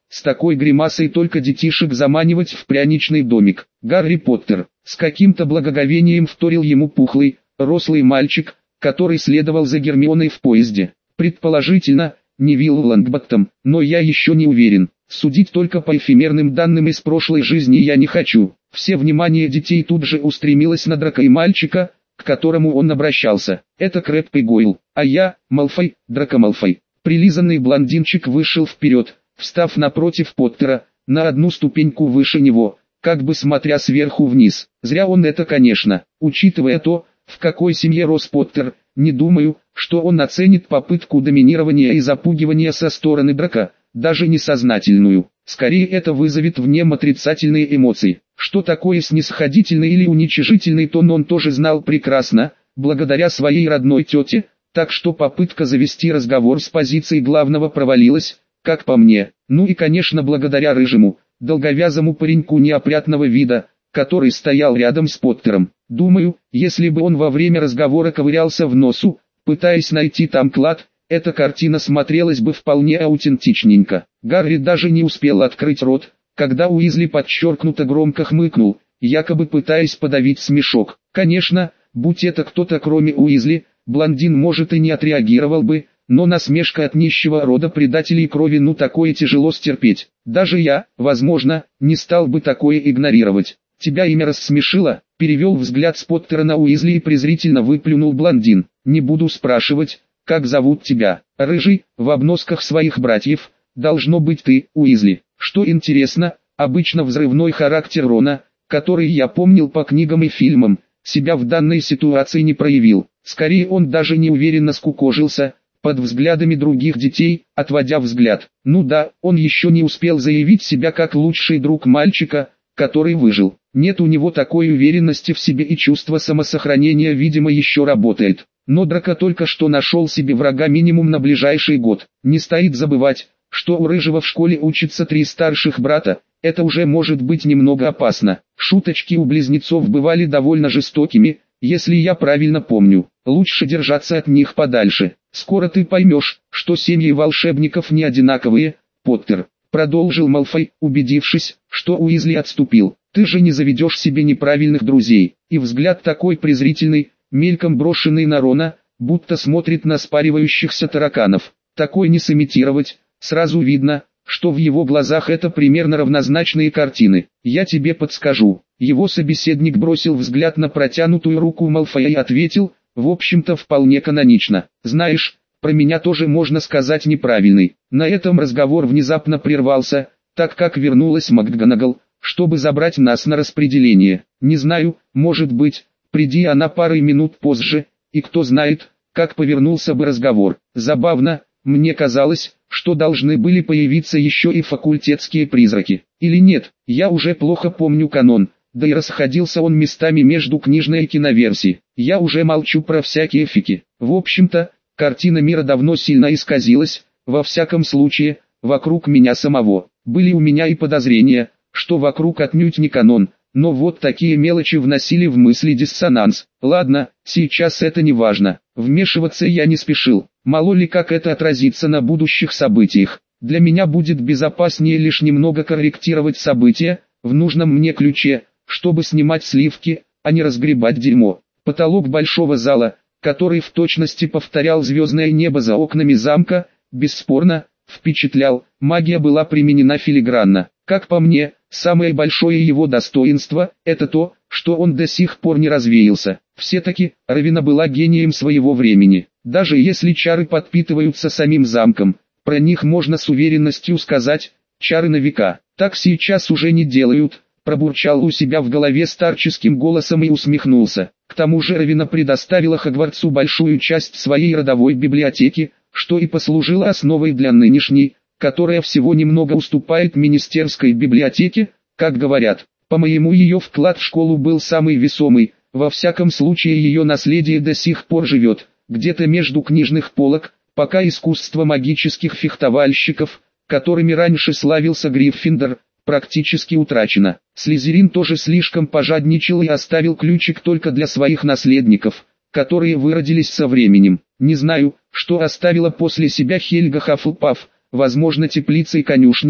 с такой гримасой только детишек заманивать в пряничный домик. Гарри Поттер, с каким-то благоговением вторил ему пухлый, рослый мальчик, который следовал за Гермионой в поезде. Предположительно, Невилл Лонгботтом, но я еще не уверен. Судить только по эфемерным данным из прошлой жизни я не хочу. Все внимание детей тут же устремилось на Драко и мальчика, к которому он обращался. Это Крэб и Гойл, а я, Малфой, Драко Малфой. Прилизанный блондинчик вышел вперед, встав напротив Поттера, на одну ступеньку выше него, как бы смотря сверху вниз. Зря он это, конечно, учитывая то, в какой семье рос Поттер, не думаю, что он оценит попытку доминирования и запугивания со стороны Драко, даже несознательную. Скорее это вызовет в нем отрицательные эмоции. Что такое снисходительный или уничижительный тон он тоже знал прекрасно, благодаря своей родной тете, так что попытка завести разговор с позиции главного провалилась, как по мне. Ну и конечно благодаря рыжему, долговязому пареньку неопрятного вида, который стоял рядом с Поттером. Думаю, если бы он во время разговора ковырялся в носу, пытаясь найти там клад, эта картина смотрелась бы вполне аутентичненько. Гарри даже не успел открыть рот, когда Уизли подчеркнуто громко хмыкнул, якобы пытаясь подавить смешок. Конечно, будь это кто-то кроме Уизли, блондин может и не отреагировал бы, но насмешка от нищего рода предателей крови, ну такое тяжело стерпеть. Даже я, возможно, не стал бы такое игнорировать. «Тебя имя рассмешило?» — перевел взгляд с Поттера на Уизли и презрительно выплюнул блондин. «Не буду спрашивать, как зовут тебя, рыжий, в обносках своих братьев, должно быть ты, Уизли». Что интересно, обычно взрывной характер Рона, который я помнил по книгам и фильмам, себя в данной ситуации не проявил. Скорее он даже неуверенно скукожился, под взглядами других детей, отводя взгляд. Ну да, он еще не успел заявить себя как лучший друг мальчика, который выжил. Нет у него такой уверенности в себе и чувство самосохранения, видимо, еще работает. Но Драко только что нашел себе врага минимум на ближайший год. Не стоит забывать, что у рыжего в школе учатся 3 старших брата, это уже может быть немного опасно. Шуточки у близнецов бывали довольно жестокими, если я правильно помню. Лучше держаться от них подальше. Скоро ты поймешь, что семьи волшебников не одинаковые, Поттер. Продолжил Малфой, убедившись, что Уизли отступил. Ты же не заведешь себе неправильных друзей. И взгляд такой презрительный, мельком брошенный на Рона, будто смотрит на спаривающихся тараканов. Такой не сымитировать, сразу видно, что в его глазах это примерно равнозначные картины. Я тебе подскажу. Его собеседник бросил взгляд на протянутую руку Малфоя и ответил, в общем-то вполне канонично. Знаешь, про меня тоже можно сказать неправильный. На этом разговор внезапно прервался, так как вернулась МакГонагал, чтобы забрать нас на распределение. Не знаю, может быть, приди она парой минут позже, и кто знает, как повернулся бы разговор. Забавно, мне казалось, что должны были появиться еще и факультетские призраки. Или нет, я уже плохо помню канон, да и расходился он местами между книжной и киноверсией. Я уже молчу про всякие фики. В общем-то, картина мира давно сильно исказилась, во всяком случае, вокруг меня самого. Были у меня и подозрения, что вокруг отнюдь не канон, но вот такие мелочи вносили в мысли диссонанс. Ладно, сейчас это не важно. Вмешиваться я не спешил. Мало ли как это отразится на будущих событиях. Для меня будет безопаснее лишь немного корректировать события, в нужном мне ключе, чтобы снимать сливки, а не разгребать дерьмо. Потолок большого зала, который в точности повторял звездное небо за окнами замка, бесспорно, впечатлял. Магия была применена филигранно. Как по мне, самое большое его достоинство – это то, что он до сих пор не развеялся. Все-таки, Равина была гением своего времени. Даже если чары подпитываются самим замком, про них можно с уверенностью сказать, чары на века. Так сейчас уже не делают, пробурчал у себя в голове старческим голосом и усмехнулся. К тому же Равина предоставила Хогвартсу большую часть своей родовой библиотеки, что и послужило основой для нынешней, которая всего немного уступает министерской библиотеке, как говорят. По-моему, ее вклад в школу был самый весомый, во всяком случае ее наследие до сих пор живет, где-то между книжных полок, пока искусство магических фехтовальщиков, которыми раньше славился Гриффиндор, практически утрачено. Слизерин тоже слишком пожадничал и оставил ключик только для своих наследников, которые выродились со временем. Не знаю, что оставила после себя Хельга Хаффлпафф, возможно теплицы и конюшни,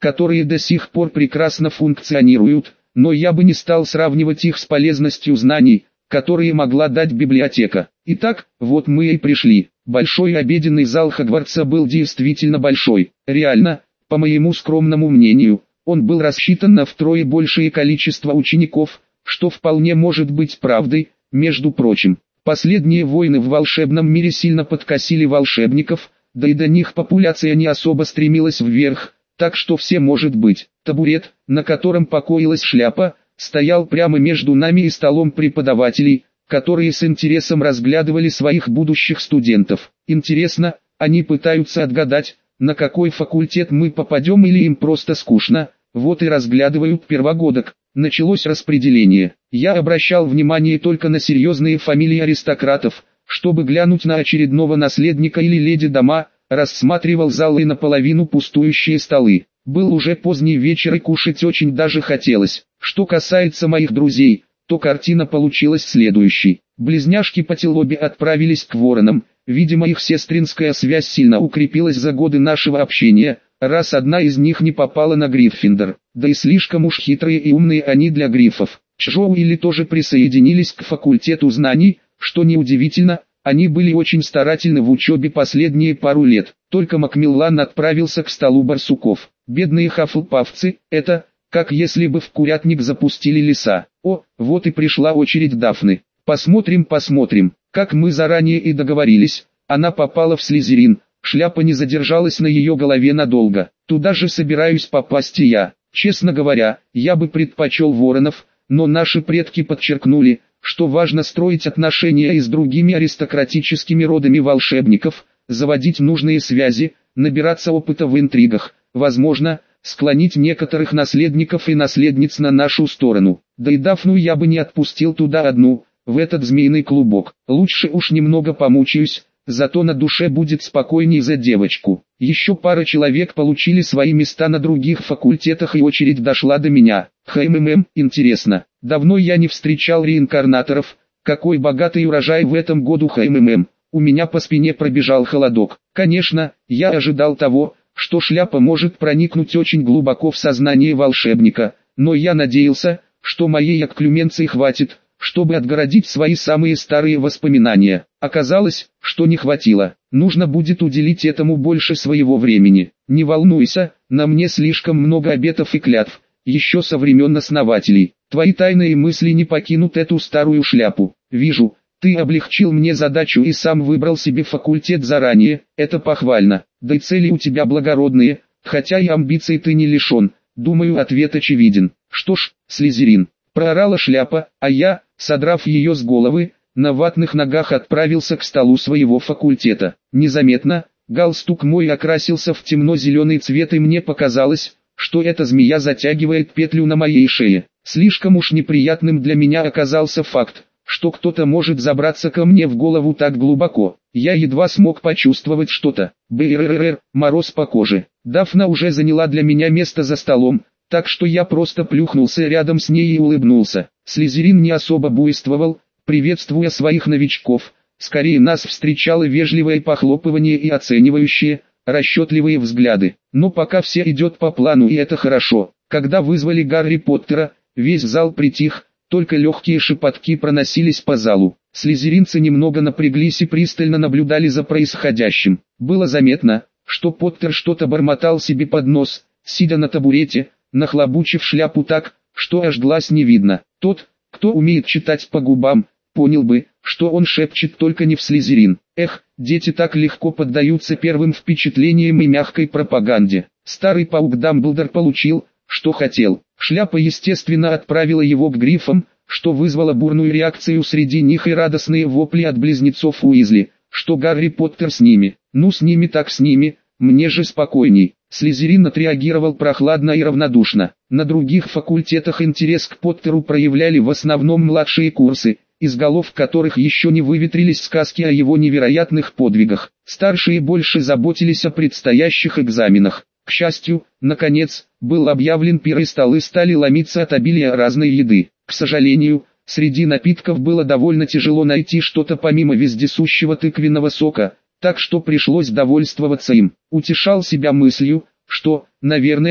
которые до сих пор прекрасно функционируют, но я бы не стал сравнивать их с полезностью знаний, которые могла дать библиотека. Итак, вот мы и пришли. Большой обеденный зал Хогвартса был действительно большой. Реально, по моему скромному мнению, он был рассчитан на втрое большее количество учеников, что вполне может быть правдой. Между прочим, последние войны в волшебном мире сильно подкосили волшебников, да и до них популяция не особо стремилась вверх, так что все может быть. Табурет, на котором покоилась шляпа, стоял прямо между нами и столом преподавателей, которые с интересом разглядывали своих будущих студентов. Интересно, они пытаются отгадать, на какой факультет мы попадем или им просто скучно, вот и разглядывают первогодок. Началось распределение. Я обращал внимание только на серьезные фамилии аристократов, чтобы глянуть на очередного наследника или леди дома, рассматривал зал и наполовину пустующие столы. Был уже поздний вечер и кушать очень даже хотелось. Что касается моих друзей, то картина получилась следующей. Близняшки Паттилоби отправились к Воронам, видимо их сестринская связь сильно укрепилась за годы нашего общения, раз одна из них не попала на Гриффиндор, да и слишком уж хитрые и умные они для грифов. Чжоуили тоже присоединились к факультету знаний, что неудивительно, они были очень старательны в учебе последние пару лет. Только Макмиллан отправился к столу барсуков. Бедные хафлпафцы, это, как если бы в курятник запустили лиса. О, вот и пришла очередь Дафны. Посмотрим, как мы заранее и договорились, она попала в Слизерин, шляпа не задержалась на ее голове надолго. Туда же собираюсь попасть и я. Честно говоря, я бы предпочел воронов, но наши предки подчеркнули, что важно строить отношения и с другими аристократическими родами волшебников, заводить нужные связи, набираться опыта в интригах, возможно, склонить некоторых наследников и наследниц на нашу сторону. Да и Дафну я бы не отпустил туда одну, в этот змеиный клубок. Лучше уж немного помучаюсь, зато на душе будет спокойней за девочку. Еще пара человек получили свои места на других факультетах и очередь дошла до меня. Интересно, давно я не встречал реинкарнаторов, какой богатый урожай в этом году у меня по спине пробежал холодок. Конечно, я ожидал того, что шляпа может проникнуть очень глубоко в сознание волшебника, но я надеялся, что моей окклюменции хватит, чтобы отгородить свои самые старые воспоминания. Оказалось, что не хватило. Нужно будет уделить этому больше своего времени. Не волнуйся, на мне слишком много обетов и клятв, еще со времен основателей. Твои тайные мысли не покинут эту старую шляпу. Вижу, ты облегчил мне задачу и сам выбрал себе факультет заранее, это похвально. Да и цели у тебя благородные, хотя и амбиций ты не лишен. Думаю, ответ очевиден. Что ж, Слизерин, проорала шляпа, а я, содрав ее с головы, на ватных ногах отправился к столу своего факультета. Незаметно, галстук мой окрасился в темно-зеленый цвет и мне показалось, что эта змея затягивает петлю на моей шее. Слишком уж неприятным для меня оказался факт, что кто-то может забраться ко мне в голову так глубоко. Я едва смог почувствовать что-то. Мороз по коже. Дафна уже заняла для меня место за столом, так что я просто плюхнулся рядом с ней и улыбнулся. Слизерин не особо буйствовал, приветствуя своих новичков. Скорее нас встречало вежливое похлопывание и оценивающие, расчетливые взгляды. Но пока все идет по плану и это хорошо. Когда вызвали Гарри Поттера, весь зал притих, только легкие шепотки проносились по залу. Слизеринцы немного напряглись и пристально наблюдали за происходящим. Было заметно, что Поттер что-то бормотал себе под нос, сидя на табурете, нахлобучив шляпу так, что аж глаз не видно. Тот, кто умеет читать по губам, понял бы, что он шепчет только не в Слизерин. Эх, дети так легко поддаются первым впечатлениям и мягкой пропаганде. Старый паук Дамблдор получил, что хотел. Шляпа естественно отправила его к грифам, что вызвало бурную реакцию среди них и радостные вопли от близнецов Уизли, что Гарри Поттер с ними. Ну с ними так с ними, мне же спокойней. Слизерин отреагировал прохладно и равнодушно. На других факультетах интерес к Поттеру проявляли в основном младшие курсы, из голов которых еще не выветрились сказки о его невероятных подвигах. Старшие больше заботились о предстоящих экзаменах. К счастью, наконец, был объявлен пир и столы стали ломиться от обилия разной еды. К сожалению, среди напитков было довольно тяжело найти что-то помимо вездесущего тыквенного сока, так что пришлось довольствоваться им. Утешал себя мыслью, что, наверное,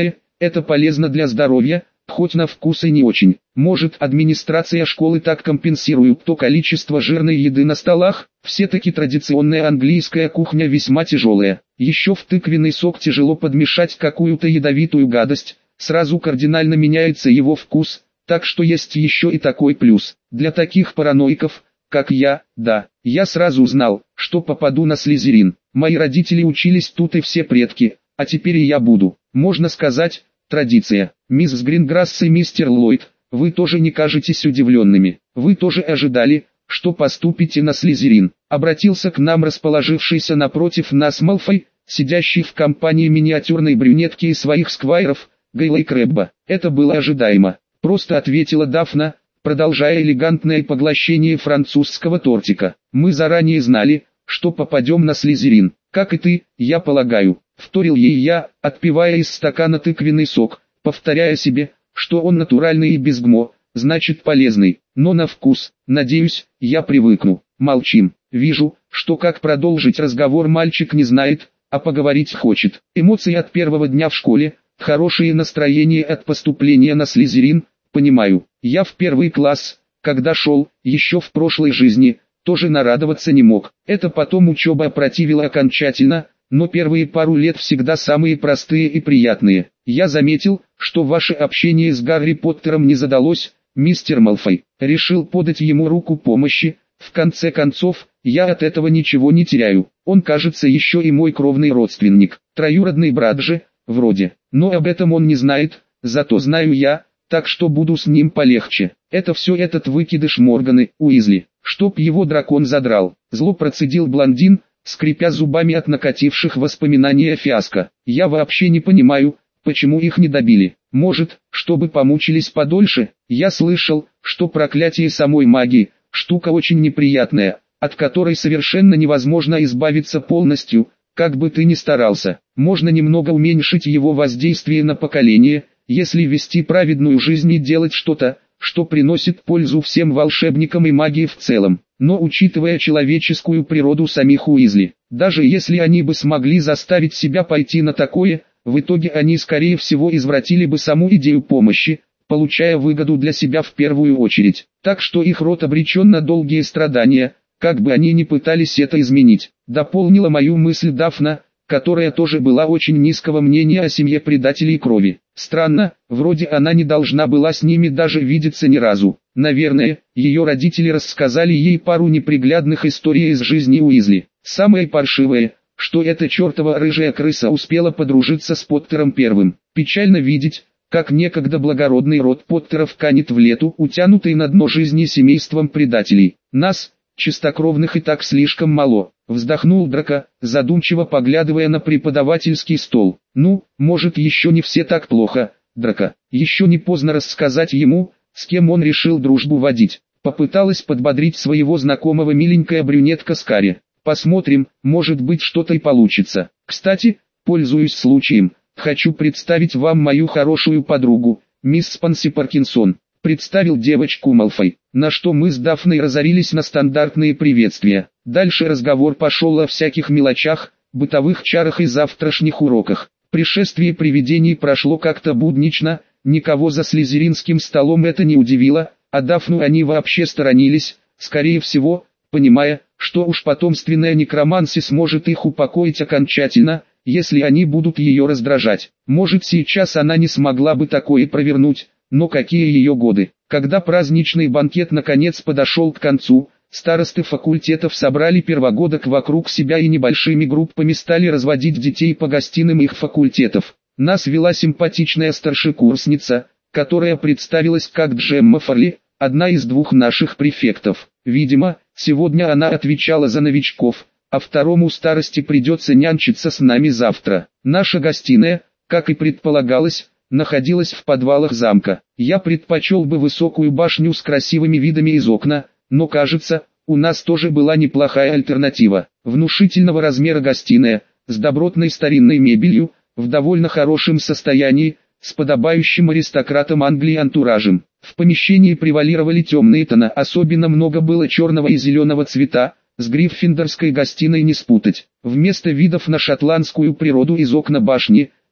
Это полезно для здоровья, хоть на вкус и не очень. Может, администрация школы так компенсирует то количество жирной еды на столах? Все-таки традиционная английская кухня весьма тяжелая. Еще в тыквенный сок тяжело подмешать какую-то ядовитую гадость, сразу кардинально меняется его вкус, так что есть еще и такой плюс. Для таких параноиков, как я, да, я сразу знал, что попаду на Слизерин. Мои родители учились тут и все предки, а теперь и я буду. Можно сказать, традиция. Мисс Гринграсс и мистер Ллойд, вы тоже не кажетесь удивленными. Вы тоже ожидали, что поступите на Слизерин. Обратился к нам расположившийся напротив нас Малфой, сидящий в компании миниатюрной брюнетки и своих сквайров, Гейла и Крэбба. Это было ожидаемо. Просто ответила Дафна, продолжая элегантное поглощение французского тортика. Мы заранее знали, что попадем на Слизерин. Как и ты, я полагаю. Вторил ей я, отпивая из стакана тыквенный сок, повторяя себе, что он натуральный и без ГМО, значит полезный, но на вкус, надеюсь, я привыкну. Молчим. Вижу, что как продолжить разговор мальчик не знает, а поговорить хочет. Эмоции от первого дня в школе, хорошее настроение от поступления на Слизерин, понимаю. Я в первый класс, когда шел, еще в прошлой жизни, тоже нарадоваться не мог. Это потом учеба опротивила окончательно, но первые пару лет всегда самые простые и приятные. Я заметил, что ваше общение с Гарри Поттером не задалось, мистер Малфой. Решил подать ему руку помощи. В конце концов, я от этого ничего не теряю. Он, кажется, еще и мой кровный родственник. Троюродный брат же, вроде. Но об этом он не знает, зато знаю я, так что буду с ним полегче. Это все этот выкидыш Морганы, Уизли. Чтоб его дракон задрал. Зло процедил блондин, скрипя зубами от накативших воспоминаний о фиаско. Я вообще не понимаю, почему их не добили. Может, чтобы помучились подольше? Я слышал, что проклятие самой магии – штука очень неприятная, от которой совершенно невозможно избавиться полностью, как бы ты ни старался. Можно немного уменьшить его воздействие на поколение, если вести праведную жизнь и делать что-то, что приносит пользу всем волшебникам и магии в целом. Но учитывая человеческую природу самих Уизли, даже если они бы смогли заставить себя пойти на такое, в итоге они скорее всего извратили бы саму идею помощи, получая выгоду для себя в первую очередь. Так что их род обречен на долгие страдания, как бы они ни пытались это изменить. Дополнила мою мысль Дафна, которая тоже была очень низкого мнения о семье предателей крови. Странно, вроде она не должна была с ними даже видеться ни разу. Наверное, ее родители рассказали ей пару неприглядных историй из жизни Уизли. Самое паршивое, что эта чертова рыжая крыса успела подружиться с Поттером первым. Печально видеть, как некогда благородный род Поттеров канет в лету, утянутый на дно жизни семейством предателей. Нас, чистокровных, и так слишком мало. Вздохнул Драко, задумчиво поглядывая на преподавательский стол. Ну, может, еще не все так плохо, Драко. Еще не поздно рассказать ему, с кем он решил дружбу водить. Попыталась подбодрить своего знакомого миленькая брюнетка Скари. Посмотрим, может быть, что-то и получится. Кстати, пользуюсь случаем, хочу представить вам мою хорошую подругу, мисс Спанси Паркинсон. Представил девочку Малфой, на что мы с Дафной разорились на стандартные приветствия. Дальше разговор пошел о всяких мелочах, бытовых чарах и завтрашних уроках. Пришествие привидений прошло как-то буднично, никого за слизеринским столом это не удивило, а Дафну они вообще сторонились, скорее всего, понимая, что уж потомственная некроманси сможет их упокоить окончательно, если они будут ее раздражать. Может, сейчас она не смогла бы такое провернуть, но какие ее годы. Когда праздничный банкет наконец подошел к концу, старосты факультетов собрали первогодок вокруг себя и небольшими группами стали разводить детей по гостиным их факультетов. Нас вела симпатичная старшекурсница, которая представилась как Джемма Фарли, одна из двух наших префектов. Видимо, сегодня она отвечала за новичков, а второму старости придется нянчиться с нами завтра. Наша гостиная, как и предполагалось, находилась в подвалах замка. Я предпочел бы высокую башню с красивыми видами из окна, но кажется, у нас тоже была неплохая альтернатива. Внушительного размера гостиная, с добротной старинной мебелью, в довольно хорошем состоянии, с подобающим аристократам Англии антуражем. В помещении превалировали темные тона, особенно много было черного и зеленого цвета, с гриффиндорской гостиной не спутать. Вместо видов на шотландскую природу из окна башни,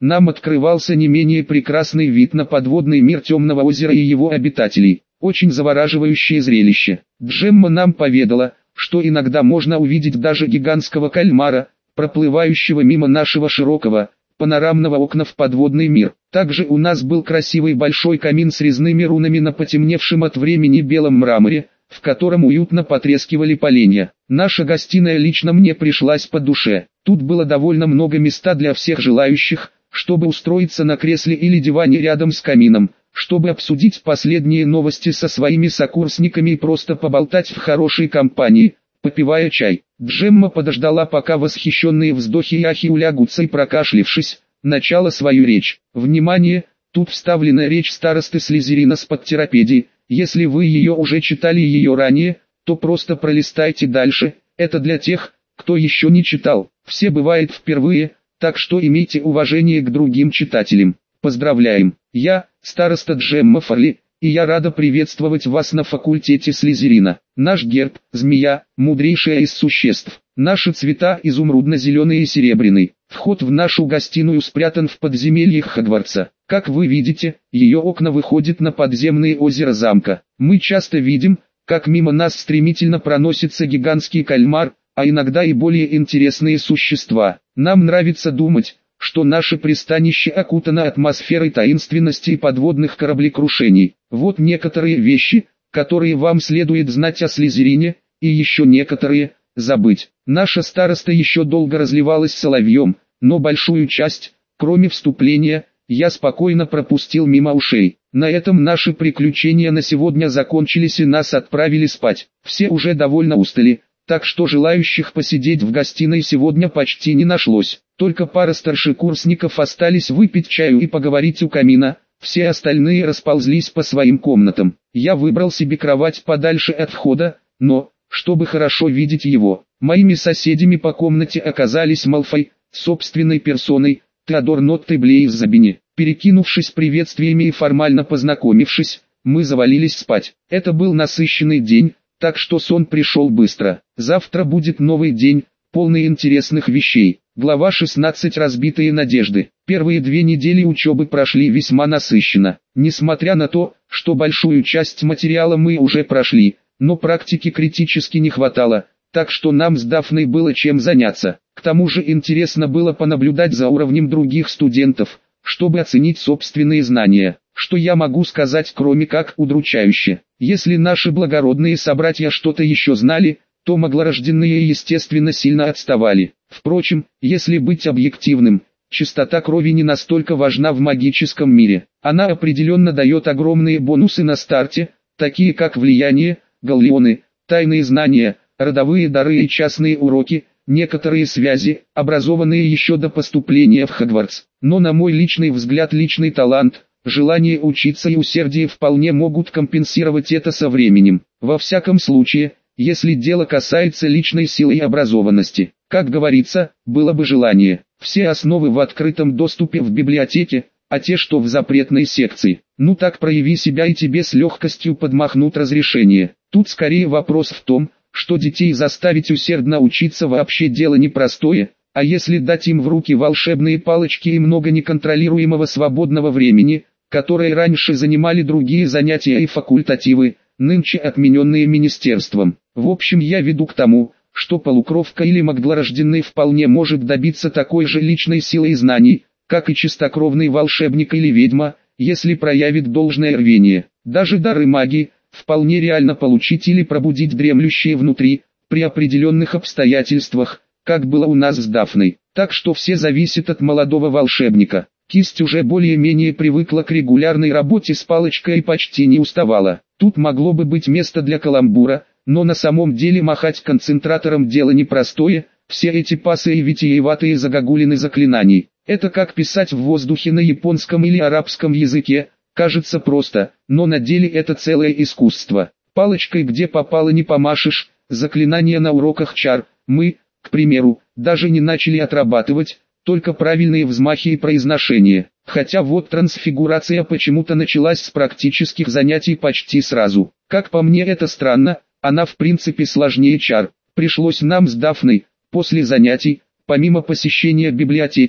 нам открывался не менее прекрасный вид на подводный мир темного озера и его обитателей. Очень завораживающее зрелище. Джемма нам поведала, что иногда можно увидеть даже гигантского кальмара, проплывающего мимо нашего широкого, панорамного окна в подводный мир. Также у нас был красивый большой камин с резными рунами на потемневшем от времени белом мраморе, в котором уютно потрескивали поленья. Наша гостиная лично мне пришлась по душе. Тут было довольно много места для всех желающих, чтобы устроиться на кресле или диване рядом с камином, чтобы обсудить последние новости со своими сокурсниками и просто поболтать в хорошей компании, попивая чай. Джемма подождала, пока восхищенные вздохи и ахи улягутся, и, прокашлившись, начала свою речь. Внимание, тут вставлена речь старосты Слизерина с подтерапедии. Если вы ее уже читали ее ранее, то просто пролистайте дальше. Это для тех, кто еще не читал. Все бывает впервые, так что имейте уважение к другим читателям. Поздравляем! Я, староста Джемма Фарли, и я рада приветствовать вас на факультете Слизерина. Наш герб – змея, мудрейшая из существ. Наши цвета – изумрудно-зеленый и серебряный. Вход в нашу гостиную спрятан в подземельях Хогвартса. Как вы видите, ее окна выходят на подземные озера замка. Мы часто видим, как мимо нас стремительно проносится гигантский кальмар, а иногда и более интересные существа. Нам нравится думать, что наше пристанище окутано атмосферой таинственности и подводных кораблекрушений. Вот некоторые вещи, которые вам следует знать о Слизерине, и еще некоторые – забыть. Наша староста еще долго разливалась соловьем, но большую часть, кроме вступления, я спокойно пропустил мимо ушей. На этом наши приключения на сегодня закончились и нас отправили спать. Все уже довольно устали, так что желающих посидеть в гостиной сегодня почти не нашлось. Только пара старшекурсников остались выпить чаю и поговорить у камина, все остальные расползлись по своим комнатам. Я выбрал себе кровать подальше от входа, но, чтобы хорошо видеть его, моими соседями по комнате оказались Малфой, собственной персоной, Теодор Нотт и Блейз Забини. Перекинувшись приветствиями и формально познакомившись, мы завалились спать. Это был насыщенный день, так что сон пришел быстро. Завтра будет новый день, полный интересных вещей. Глава 16. Разбитые надежды. Первые 2 недели учебы прошли весьма насыщенно. Несмотря на то, что большую часть материала мы уже прошли, но практики критически не хватало, так что нам с Дафной было чем заняться. К тому же интересно было понаблюдать за уровнем других студентов, чтобы оценить собственные знания. Что я могу сказать, кроме как удручающе? Если наши благородные собратья что-то еще знали, то маглорожденные естественно сильно отставали. Впрочем, если быть объективным, чистота крови не настолько важна в магическом мире. Она определенно дает огромные бонусы на старте, такие как влияние, галлеоны, тайные знания, родовые дары и частные уроки, некоторые связи, образованные еще до поступления в Хогвартс. Но на мой личный взгляд, личный талант, желание учиться и усердие вполне могут компенсировать это со временем. Во всяком случае, если дело касается личной силы и образованности. Как говорится, было бы желание. Все основы в открытом доступе в библиотеке, а те, что в запретной секции. Ну так прояви себя и тебе с легкостью подмахнут разрешение. Тут скорее вопрос в том, что детей заставить усердно учиться вообще дело непростое, а если дать им в руки волшебные палочки и много неконтролируемого свободного времени, которое раньше занимали другие занятия и факультативы, нынче отмененные министерством. В общем, я веду к тому, что полукровка или маглорожденный вполне может добиться такой же личной силы и знаний, как и чистокровный волшебник или ведьма, если проявит должное рвение. Даже дары магии вполне реально получить или пробудить дремлющие внутри, при определенных обстоятельствах, как было у нас с Дафной. Так что все зависит от молодого волшебника. Кисть уже более-менее привыкла к регулярной работе с палочкой и почти не уставала. Тут могло бы быть место для каламбура, но на самом деле махать концентратором дело непростое, все эти пасы и витиеватые загогулины заклинаний. Это как писать в воздухе на японском или арабском языке, кажется просто, но на деле это целое искусство. Палочкой где попало не помашешь, заклинания на уроках чар, мы, к примеру, даже не начали отрабатывать, только правильные взмахи и произношение. Хотя вот трансфигурация почему-то началась с практических занятий почти сразу. Как по мне это странно, она в принципе сложнее чар. Пришлось нам с Дафной, после занятий, помимо посещения библиотеки,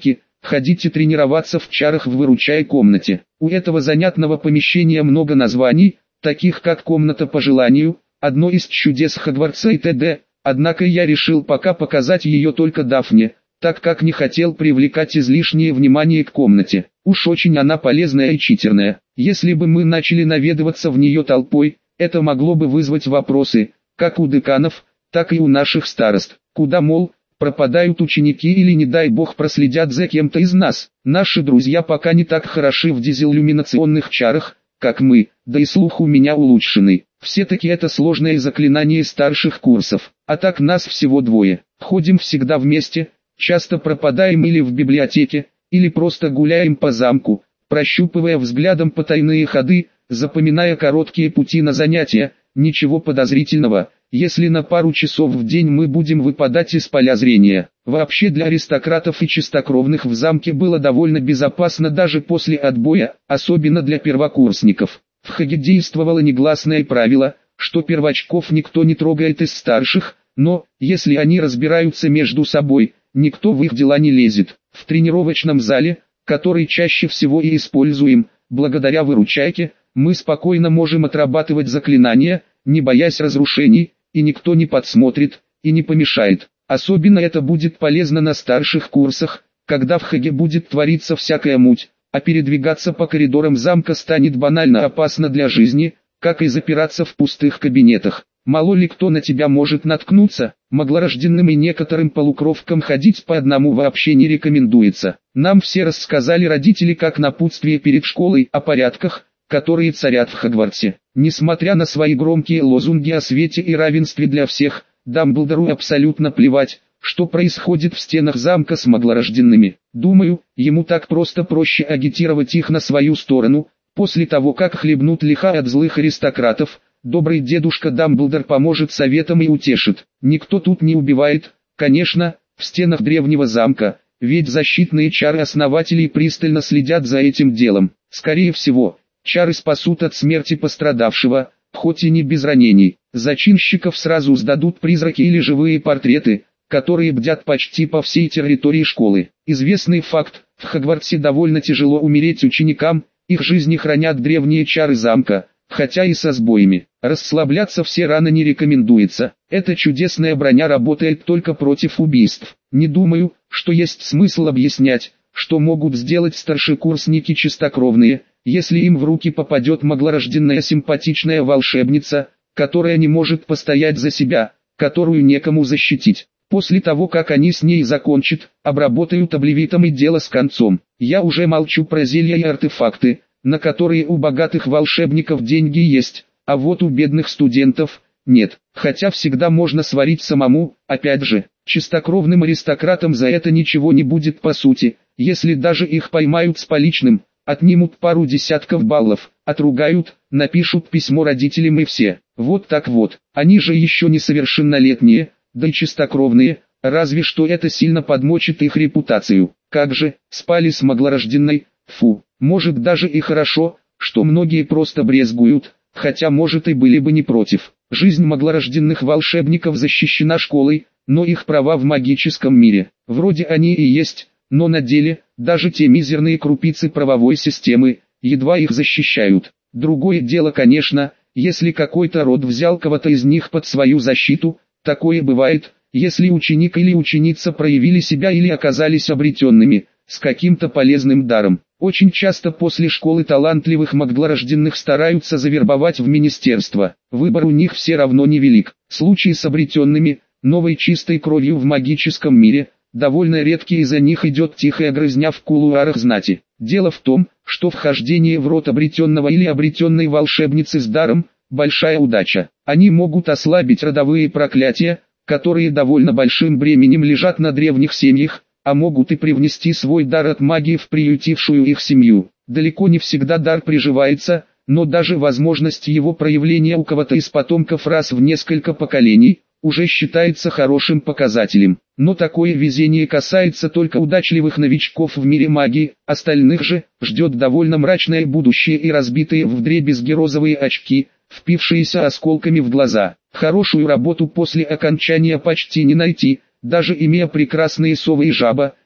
ходите тренироваться в чарах в выручай комнате. У этого занятного помещения много названий, таких как комната по желанию, одно из чудес Хогвартса и т.д. Однако я решил пока показать ее только Дафне, так как не хотел привлекать излишнее внимание к комнате. Уж очень она полезная и читерная. Если бы мы начали наведываться в нее толпой, это могло бы вызвать вопросы, как у деканов, так и у наших старост. Куда, мол, пропадают ученики или, не дай бог, проследят за кем-то из нас. Наши друзья пока не так хороши в дезиллюминационных чарах, как мы, да и слух у меня улучшенный. Все-таки это сложное заклинание старших курсов, а так нас всего двое. Ходим всегда вместе, часто пропадаем или в библиотеке, или просто гуляем по замку, прощупывая взглядом потайные ходы, запоминая короткие пути на занятия. Ничего подозрительного, если на пару часов в день мы будем выпадать из поля зрения. Вообще для аристократов и чистокровных в замке было довольно безопасно даже после отбоя, особенно для первокурсников. В Хаге действовало негласное правило, что первачков никто не трогает из старших, но, если они разбираются между собой, никто в их дела не лезет. В тренировочном зале, который чаще всего и используем, благодаря выручайке, мы спокойно можем отрабатывать заклинания, не боясь разрушений, и никто не подсмотрит, и не помешает. Особенно это будет полезно на старших курсах, когда в Хаге будет твориться всякая муть, а передвигаться по коридорам замка станет банально опасно для жизни, как и запираться в пустых кабинетах. Мало ли кто на тебя может наткнуться, маглорожденным и некоторым полукровкам ходить по одному вообще не рекомендуется. Нам все рассказали родители как напутствие перед школой о порядках, которые царят в Хогвартсе. Несмотря на свои громкие лозунги о свете и равенстве для всех, Дамблдору абсолютно плевать, что происходит в стенах замка с маглорожденными. Думаю, ему так просто проще агитировать их на свою сторону. После того как хлебнут лиха от злых аристократов, добрый дедушка Дамблдор поможет советам и утешит. Никто тут не убивает, конечно, в стенах древнего замка, ведь защитные чары основателей пристально следят за этим делом. Скорее всего, чары спасут от смерти пострадавшего, хоть и не без ранений. Зачинщиков сразу сдадут призраки или живые портреты, которые бдят почти по всей территории школы. Известный факт, в Хогвартсе довольно тяжело умереть ученикам, их жизни хранят древние чары замка, хотя и со сбоями. Расслабляться все рано не рекомендуется. Эта чудесная броня работает только против убийств. Не думаю, что есть смысл объяснять, что могут сделать старшекурсники чистокровные, если им в руки попадет маглорожденная симпатичная волшебница, которая не может постоять за себя, которую некому защитить. После того как они с ней закончат, обработают обливитом и дело с концом. Я уже молчу про зелья и артефакты, на которые у богатых волшебников деньги есть, а вот у бедных студентов нет. Хотя всегда можно сварить самому, опять же, чистокровным аристократам за это ничего не будет по сути, если даже их поймают с поличным, отнимут пару десятков баллов, отругают, напишут письмо родителям и все. Вот так вот, они же еще несовершеннолетние, да и чистокровные, разве что это сильно подмочит их репутацию. Как же, спали с маглорожденной, фу, может даже и хорошо, что многие просто брезгуют, хотя может и были бы не против. Жизнь маглорожденных волшебников защищена школой, но их права в магическом мире, вроде они и есть, но на деле, даже те мизерные крупицы правовой системы, едва их защищают. Другое дело, конечно, если какой-то род взял кого-то из них под свою защиту, такое бывает, если ученик или ученица проявили себя или оказались обретенными, с каким-то полезным даром. Очень часто после школы талантливых маглорожденных стараются завербовать в министерство. Выбор у них все равно невелик. Случаи с обретенными, новой чистой кровью в магическом мире, довольно редкий, из-за них идет тихая грызня в кулуарах знати. Дело в том, что вхождение в род обретенного или обретенной волшебницы с даром – большая удача. Они могут ослабить родовые проклятия, которые довольно большим бременем лежат на древних семьях, а могут и привнести свой дар от магии в приютившую их семью. Далеко не всегда дар приживается, но даже возможность его проявления у кого-то из потомков раз в несколько поколений уже считается хорошим показателем. Но такое везение касается только удачливых новичков в мире магии, остальных же ждет довольно мрачное будущее и разбитые вдребезги розовые очки, впившиеся осколками в глаза. Хорошую работу после окончания почти не найти, даже имея прекрасные совы и жаба,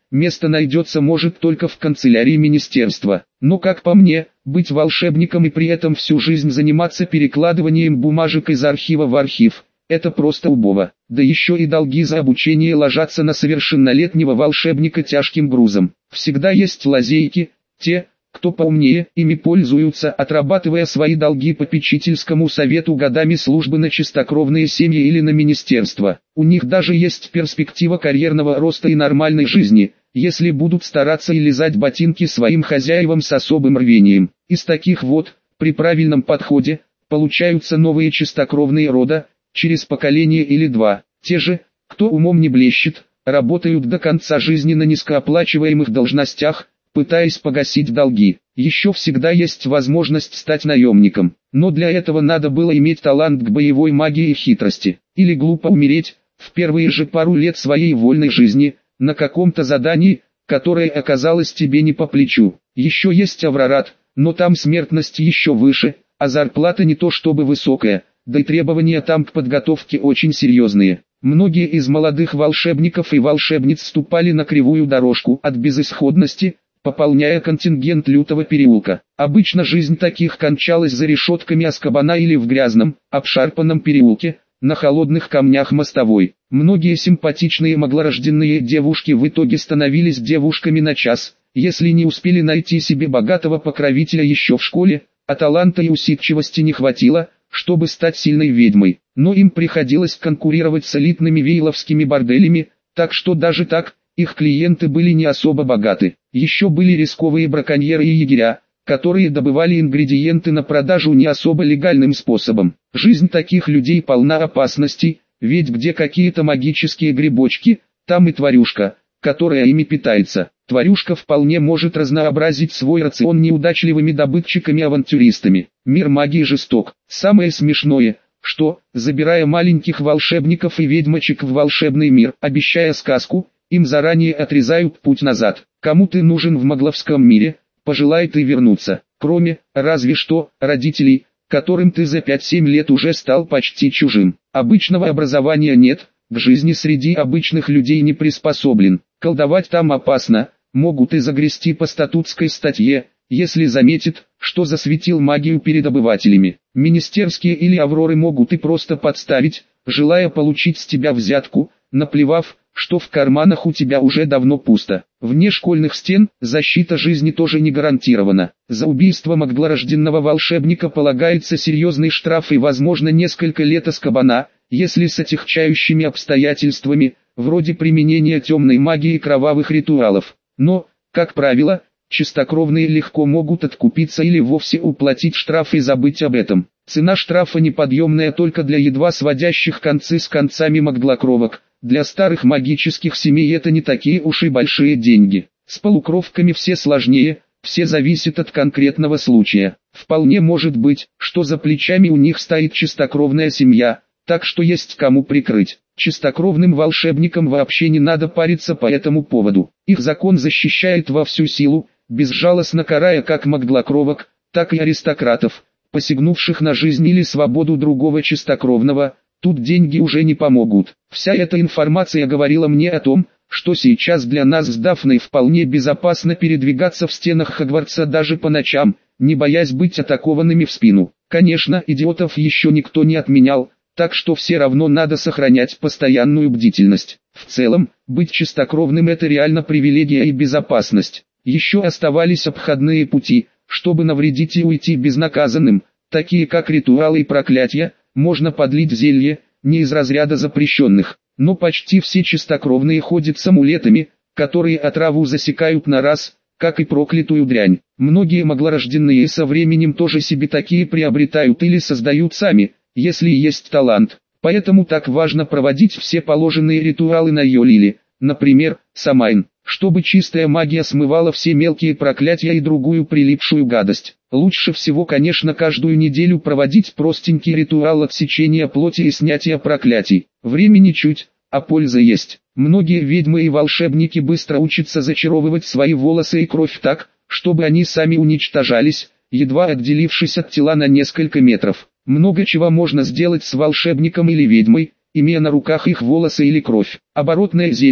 место найдется может только в канцелярии министерства. Но как по мне, быть волшебником и при этом всю жизнь заниматься перекладыванием бумажек из архива в архив – это просто убого. Да еще и долги за обучение ложатся на совершеннолетнего волшебника тяжким грузом. Всегда есть лазейки, те, кто поумнее, ими пользуются, отрабатывая свои долги попечительскому совету годами службы на чистокровные семьи или на министерство. У них даже есть перспектива карьерного роста и нормальной жизни, если будут стараться и лизать ботинки своим хозяевам с особым рвением. Из таких вот, при правильном подходе, получаются новые чистокровные рода, через поколение или два. Те же, кто умом не блещет, работают до конца жизни на низкооплачиваемых должностях, пытаясь погасить долги. Еще всегда есть возможность стать наемником, но для этого надо было иметь талант к боевой магии и хитрости, или глупо умереть, в первые же пару лет своей вольной жизни, на каком-то задании, которое оказалось тебе не по плечу. Еще есть Аврорат, но там смертность еще выше, а зарплата не то чтобы высокая, да и требования там к подготовке очень серьезные. Многие из молодых волшебников и волшебниц ступали на кривую дорожку от безысходности, пополняя контингент Лютого переулка. Обычно жизнь таких кончалась за решетками Азкабана или в грязном, обшарпанном переулке, на холодных камнях мостовой. Многие симпатичные маглорожденные девушки в итоге становились девушками на час, если не успели найти себе богатого покровителя еще в школе, а таланта и усидчивости не хватило, чтобы стать сильной ведьмой. Но им приходилось конкурировать с элитными вейловскими борделями, так что даже так, их клиенты были не особо богаты. Еще были рисковые браконьеры и егеря, которые добывали ингредиенты на продажу не особо легальным способом. Жизнь таких людей полна опасностей, ведь где какие-то магические грибочки, там и тварюшка, которая ими питается. Тварюшка вполне может разнообразить свой рацион неудачливыми добытчиками-авантюристами. Мир магии жесток. Самое смешное, что, забирая маленьких волшебников и ведьмочек в волшебный мир, обещая сказку, им заранее отрезают путь назад. Кому ты нужен в магловском мире, пожелай ты вернуться, кроме, разве что, родителей, которым ты за 5-7 лет уже стал почти чужим. Обычного образования нет, к жизни среди обычных людей не приспособлен. Колдовать там опасно, могут и загрести по статутской статье, если заметит, что засветил магию перед обывателями. Министерские или авроры могут и просто подставить, желая получить с тебя взятку, наплевав, что в карманах у тебя уже давно пусто. Вне школьных стен защита жизни тоже не гарантирована. За убийство маглорожденного волшебника полагается серьезный штраф и возможно несколько лет Азкабана, если с отягчающими обстоятельствами, вроде применения темной магии и кровавых ритуалов. Но, как правило, чистокровные легко могут откупиться или вовсе уплатить штраф и забыть об этом. Цена штрафа неподъемная только для едва сводящих концы с концами маглокровок. Для старых магических семей это не такие уж и большие деньги. С полукровками все сложнее, все зависит от конкретного случая. Вполне может быть, что за плечами у них стоит чистокровная семья, так что есть кому прикрыть. Чистокровным волшебникам вообще не надо париться по этому поводу. Их закон защищает во всю силу, безжалостно карая как маглокровок, так и аристократов, посягнувших на жизнь или свободу другого чистокровного. Тут деньги уже не помогут. Вся эта информация говорила мне о том, что сейчас для нас с Дафной вполне безопасно передвигаться в стенах Хогвартса даже по ночам, не боясь быть атакованными в спину. Конечно, идиотов еще никто не отменял, так что все равно надо сохранять постоянную бдительность. В целом, быть чистокровным – это реально привилегия и безопасность. Еще оставались обходные пути, чтобы навредить и уйти безнаказанным, такие как ритуалы и проклятия. Можно подлить зелье, не из разряда запрещенных, но почти все чистокровные ходят с амулетами, которые отраву засекают на раз, как и проклятую дрянь. Многие маглорожденные со временем тоже себе такие приобретают или создают сами, если есть талант. Поэтому так важно проводить все положенные ритуалы на Йолиле, например, Самайн, чтобы чистая магия смывала все мелкие проклятия и другую прилипшую гадость. Лучше всего, конечно, каждую неделю проводить простенький ритуал отсечения плоти и снятия проклятий. Времени чуть, а польза есть. Многие ведьмы и волшебники быстро учатся зачаровывать свои волосы и кровь так, чтобы они сами уничтожались, едва отделившись от тела на несколько метров. Много чего можно сделать с волшебником или ведьмой, имея на руках их волосы или кровь. Оборотное зелье,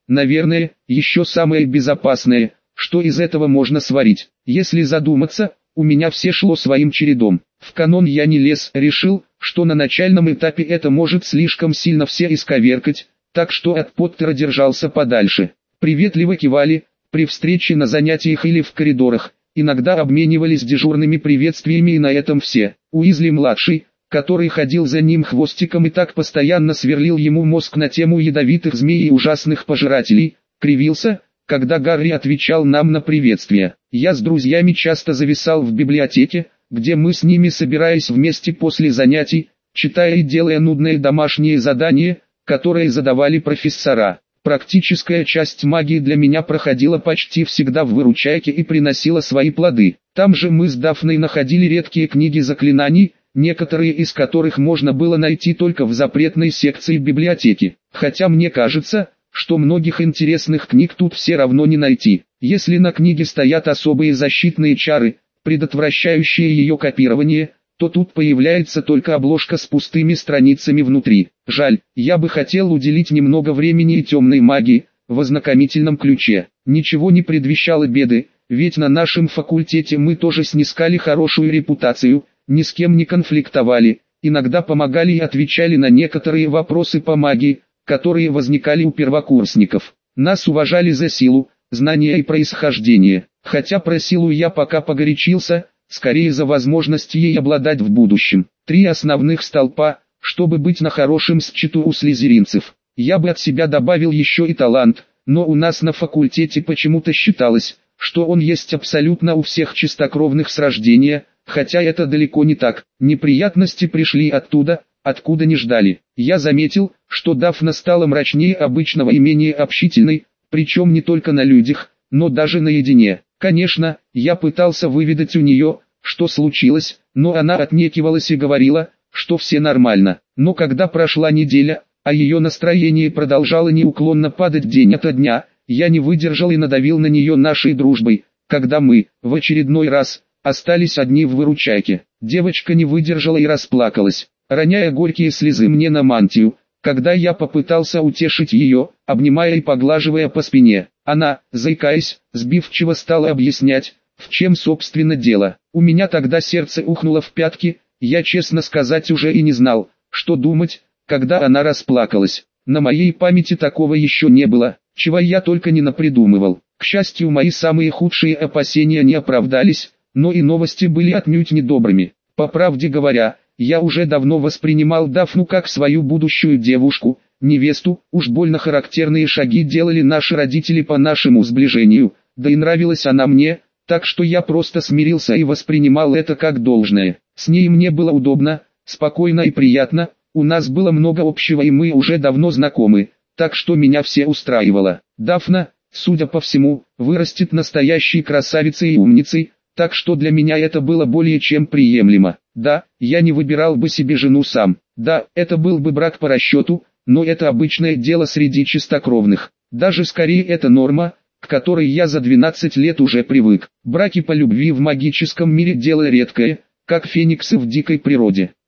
наверное, еще самое безопасное, что из этого можно сварить. Если задуматься, у меня все шло своим чередом. В канон я не лез, решил, что на начальном этапе это может слишком сильно все исковеркать, так что от Поттера держался подальше. Приветливо кивали, при встрече на занятиях или в коридорах, иногда обменивались дежурными приветствиями и на этом все. Уизли-младший, который ходил за ним хвостиком и так постоянно сверлил ему мозг на тему ядовитых змей и ужасных пожирателей, кривился, когда Гарри отвечал нам на приветствие. Я с друзьями часто зависал в библиотеке, где мы с ними, собираясь вместе после занятий, читая и делая нудные домашние задания, которые задавали профессора. Практическая часть магии для меня проходила почти всегда в выручайке и приносила свои плоды. Там же мы с Дафной находили редкие книги заклинаний, некоторые из которых можно было найти только в запретной секции библиотеки. Хотя мне кажется, что многих интересных книг тут все равно не найти. Если на книге стоят особые защитные чары, предотвращающие ее копирование, то тут появляется только обложка с пустыми страницами внутри. Жаль, я бы хотел уделить немного времени и темной магии, в ознакомительном ключе. Ничего не предвещало беды, ведь на нашем факультете мы тоже снискали хорошую репутацию, ни с кем не конфликтовали, иногда помогали и отвечали на некоторые вопросы по магии, которые возникали у первокурсников. Нас уважали за силу, знания и происхождение, хотя про силу я пока погорячился, скорее за возможность ей обладать в будущем. 3 основных столпа, чтобы быть на хорошем счету у слизеринцев. Я бы от себя добавил еще и талант, но у нас на факультете почему-то считалось, что он есть абсолютно у всех чистокровных с рождения, хотя это далеко не так. Неприятности пришли оттуда, откуда не ждали. Я заметил, что Дафна стала мрачнее обычного и менее общительной, причем не только на людях, но даже наедине. Конечно, я пытался выведать у нее, что случилось, но она отнекивалась и говорила, что все нормально. Но когда прошла неделя, а ее настроение продолжало неуклонно падать день ото дня, я не выдержал и надавил на нее нашей дружбой, когда мы, в очередной раз, остались одни в выручайке. Девочка не выдержала и расплакалась, роняя горькие слезы мне на мантию, когда я попытался утешить ее, обнимая и поглаживая по спине. Она, заикаясь, сбивчиво стала объяснять, в чем собственно дело. У меня тогда сердце ухнуло в пятки, я, честно сказать, уже и не знал, что думать, когда она расплакалась. На моей памяти такого еще не было, чего я только не напридумывал. К счастью, мои самые худшие опасения не оправдались, но и новости были отнюдь недобрыми. По правде говоря, я уже давно воспринимал Дафну как свою будущую девушку, невесту. Уж больно характерные шаги делали наши родители по нашему сближению, да и нравилась она мне, так что я просто смирился и воспринимал это как должное. С ней мне было удобно, спокойно и приятно, у нас было много общего и мы уже давно знакомы, так что меня все устраивало. Дафна, судя по всему, вырастет настоящей красавицей и умницей, так что для меня это было более чем приемлемо. Да, я не выбирал бы себе жену сам. Да, это был бы брак по расчету, но это обычное дело среди чистокровных. Даже скорее это норма, к которой я за 12 лет уже привык. Браки по любви в магическом мире дело редкое, как фениксы в дикой природе.